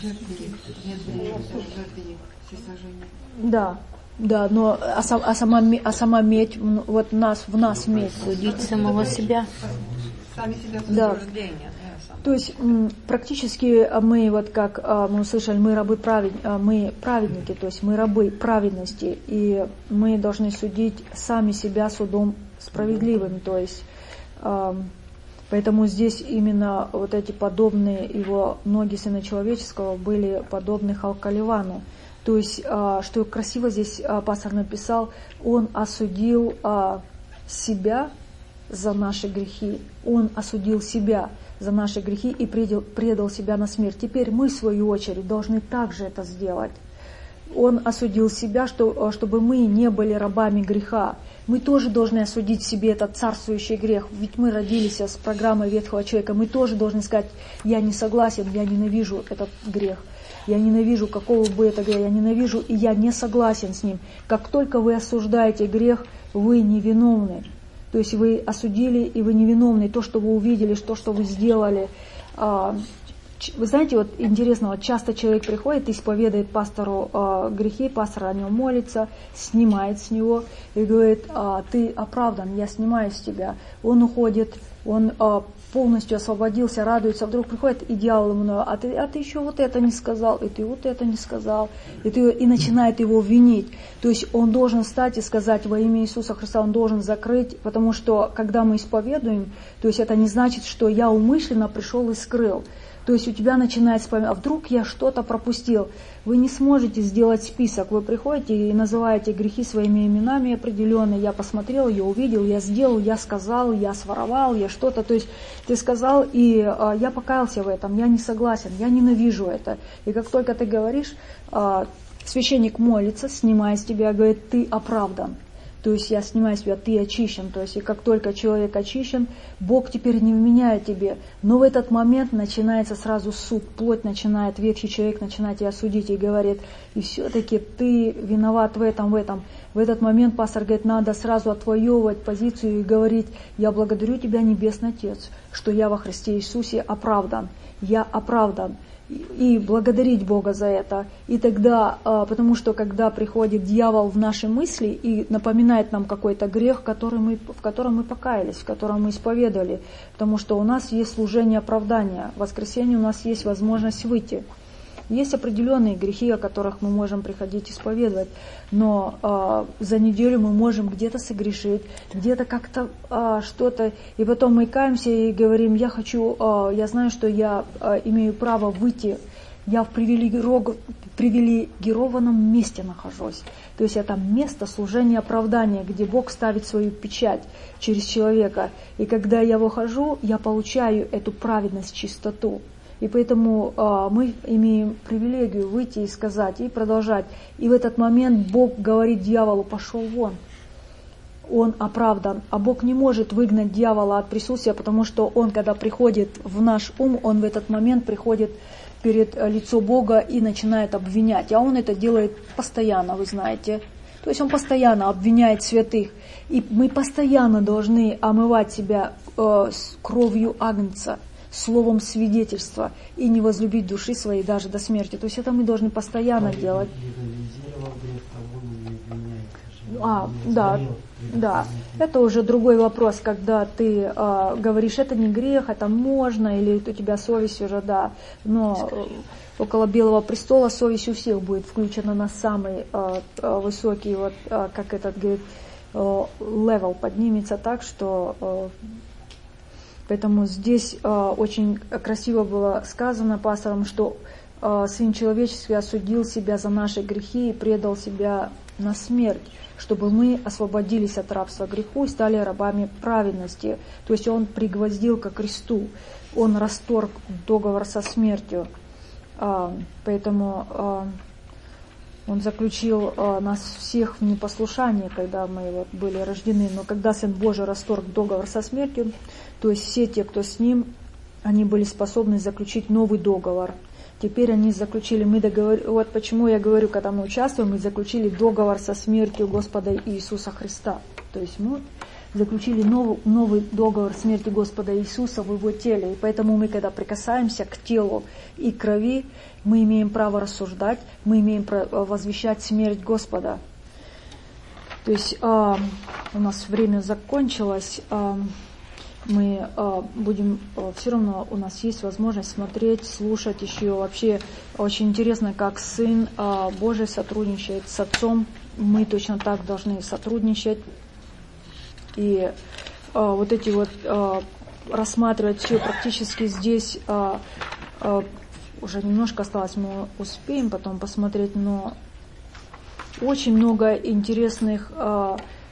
Да, да, но а, а, сама, а сама медь, вот нас, в нас медь.
Судить самого себя.
Сами себя
да. То есть практически мы, вот как мы услышали, мы рабы правед... мы праведники, то есть мы рабы праведности, и мы должны судить сами себя судом справедливым. То есть поэтому здесь именно вот эти подобные его ноги Сына Человеческого были подобны халкаливану. То есть, что красиво здесь пастор написал, он осудил себя за наши грехи, он осудил себя за наши грехи и предал, предал себя на смерть. Теперь мы, в свою очередь, должны также это сделать. Он осудил себя, что, чтобы мы не были рабами греха. Мы тоже должны осудить в себе этот царствующий грех. Ведь мы родились с программой ветхого человека. Мы тоже должны сказать: я не согласен, я ненавижу этот грех. Я ненавижу, какого бы это грех, я ненавижу, и я не согласен с ним. Как только вы осуждаете грех, вы невиновны. То есть вы осудили, и вы невиновны. То, что вы увидели, то, что вы сделали. Вы знаете, вот интересно, вот часто человек приходит, исповедует пастору э, грехи, пастор о нем молится, снимает с него и говорит: а, ты оправдан, я снимаю с тебя. Он уходит, он э, полностью освободился, радуется, вдруг приходит и дьявол ему: а ты, а ты еще вот это не сказал, и ты вот это не сказал, и, ты, и начинает его винить. То есть он должен встать и сказать: во имя Иисуса Христа, он должен закрыть, потому что когда мы исповедуем, то есть это не значит, что я умышленно пришел и скрыл. То есть у тебя начинает вспоминать: а вдруг я что-то пропустил. Вы не сможете сделать список. Вы приходите и называете грехи своими именами определенные. Я посмотрел, я увидел, я сделал, я сказал, я своровал, я что-то. То есть ты сказал, и а, я покаялся в этом, я не согласен, я ненавижу это. И как только ты говоришь, а, священник молится, снимая с тебя, говорит: ты оправдан. То есть я снимаю с тебя, ты очищен. То есть и как только человек очищен, Бог теперь не вменяет тебе. Но в этот момент начинается сразу суд. Плоть начинает, ветхий человек начинает тебя судить и говорит: и все-таки ты виноват в этом, в этом. В этот момент пастор говорит: надо сразу отвоевывать позицию и говорить: я благодарю тебя, Небесный Отец, что я во Христе Иисусе оправдан. Я оправдан. И благодарить Бога за это. И тогда, потому что когда приходит дьявол в наши мысли и напоминает нам какой-то грех, который мы, в котором мы покаялись, в котором мы исповедовали, потому что у нас есть служение оправдания, в воскресенье у нас есть возможность выйти. Есть определенные грехи, о которых мы можем приходить исповедовать, но э, за неделю мы можем где-то согрешить, где-то как-то э, что-то, и потом мы каемся и говорим: я хочу, э, я знаю, что я э, имею право выйти, я в привилегиров... привилегированном месте нахожусь. То есть это место служения оправдания, где Бог ставит свою печать через человека, и когда я выхожу, я получаю эту праведность, чистоту. И поэтому э, мы имеем привилегию выйти и сказать, и продолжать. И в этот момент Бог говорит дьяволу: пошел вон. Он оправдан. А Бог не может выгнать дьявола от присутствия, потому что он, когда приходит в наш ум, он в этот момент приходит перед лицо Бога и начинает обвинять. А он это делает постоянно, вы знаете. То есть он постоянно обвиняет святых. И мы постоянно должны омывать себя э, с кровью агнца, словом свидетельства, и не возлюбить души своей даже до смерти. То есть это мы должны постоянно а делать. А, да, да. Это уже другой вопрос, когда ты э, говоришь: это не грех, это можно, или у тебя совесть уже, да. Но э, около Белого престола совесть у всех будет включена на самый э, э, высокий, вот, э, как этот говорит, э, левел поднимется так, что... Э, Поэтому здесь э, очень красиво было сказано пастором, что э, Сын Человеческий осудил себя за наши грехи и предал себя на смерть, чтобы мы освободились от рабства греху и стали рабами праведности. То есть Он пригвоздил ко кресту, Он расторг договор со смертью. Э, поэтому э, Он заключил э, нас всех в непослушании, когда мы вот, были рождены. Но когда Сын Божий расторг договор со смертью, то есть все те, кто с Ним, они были способны заключить новый договор. Теперь они заключили, мы договор... вот почему я говорю, когда мы участвуем, мы заключили договор со смертью Господа Иисуса Христа. То есть мы заключили новый, новый договор смерти Господа Иисуса в Его теле. И поэтому мы, когда прикасаемся к телу и крови, мы имеем право рассуждать, мы имеем право возвещать смерть Господа. То есть э, у нас время закончилось. Э, мы э, будем, э, все равно у нас есть возможность смотреть, слушать еще. Вообще очень интересно, как Сын э, Божий сотрудничает с Отцом. Мы точно так должны сотрудничать. И э, вот эти вот, э, рассматривать все практически здесь, э, э, уже немножко осталось, мы успеем потом посмотреть, но очень много интересных э,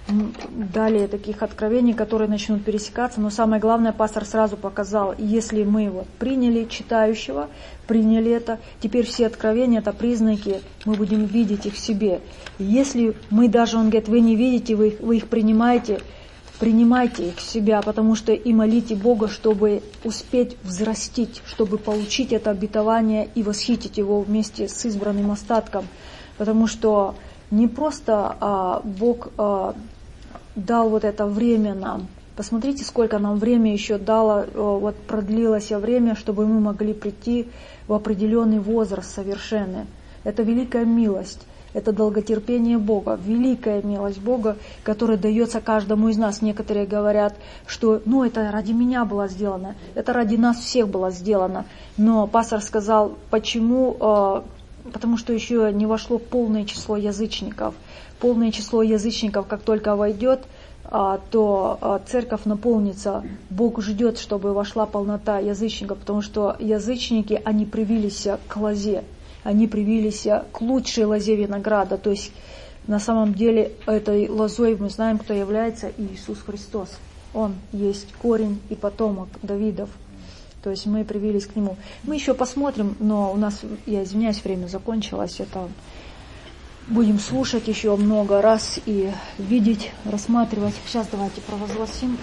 далее таких откровений, которые начнут пересекаться. Но самое главное, пастор сразу показал, если мы вот приняли читающего, приняли это, теперь все откровения, это признаки, мы будем видеть их в себе. Если мы даже, он говорит, вы не видите, вы их, вы их принимаете, принимайте их в себя, потому что и молите Бога, чтобы успеть взрастить, чтобы получить это обетование и восхитить его вместе с избранным остатком. Потому что не просто а, Бог а, дал вот это время нам. Посмотрите, сколько нам время еще дало, вот продлилось время, чтобы мы могли прийти в определенный возраст совершенный. Это великая милость, это долготерпение Бога, великая милость Бога, которая дается каждому из нас. Некоторые говорят, что ну это ради меня было сделано, это ради нас всех было сделано. Но пастор сказал, почему? Потому что еще не вошло полное число язычников. Полное число язычников, как только войдет, то церковь наполнится. Бог ждет, чтобы вошла полнота язычников, потому что язычники, они привились к лозе, они привились к лучшей лозе винограда. То есть на самом деле этой лозой мы знаем, кто является Иисус Христос. Он есть корень и потомок Давидов. То есть мы привились к Нему. Мы еще посмотрим, но у нас, я извиняюсь, время закончилось. Это будем слушать еще много раз и видеть, рассматривать. Сейчас давайте провозгласим.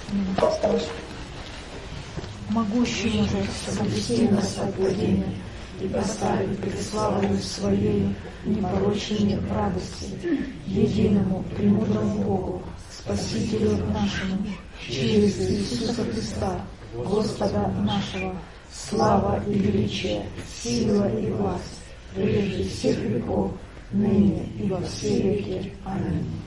Могущему же соблюсти нас соблюдение и поставить пред славою Своею непорочной радости, единому премудрому Богу, Спасителю нашему, через Иисуса Христа, Господа нашего, слава и величие, сила и власть, прежде всех веков, ныне и во все веки. Аминь.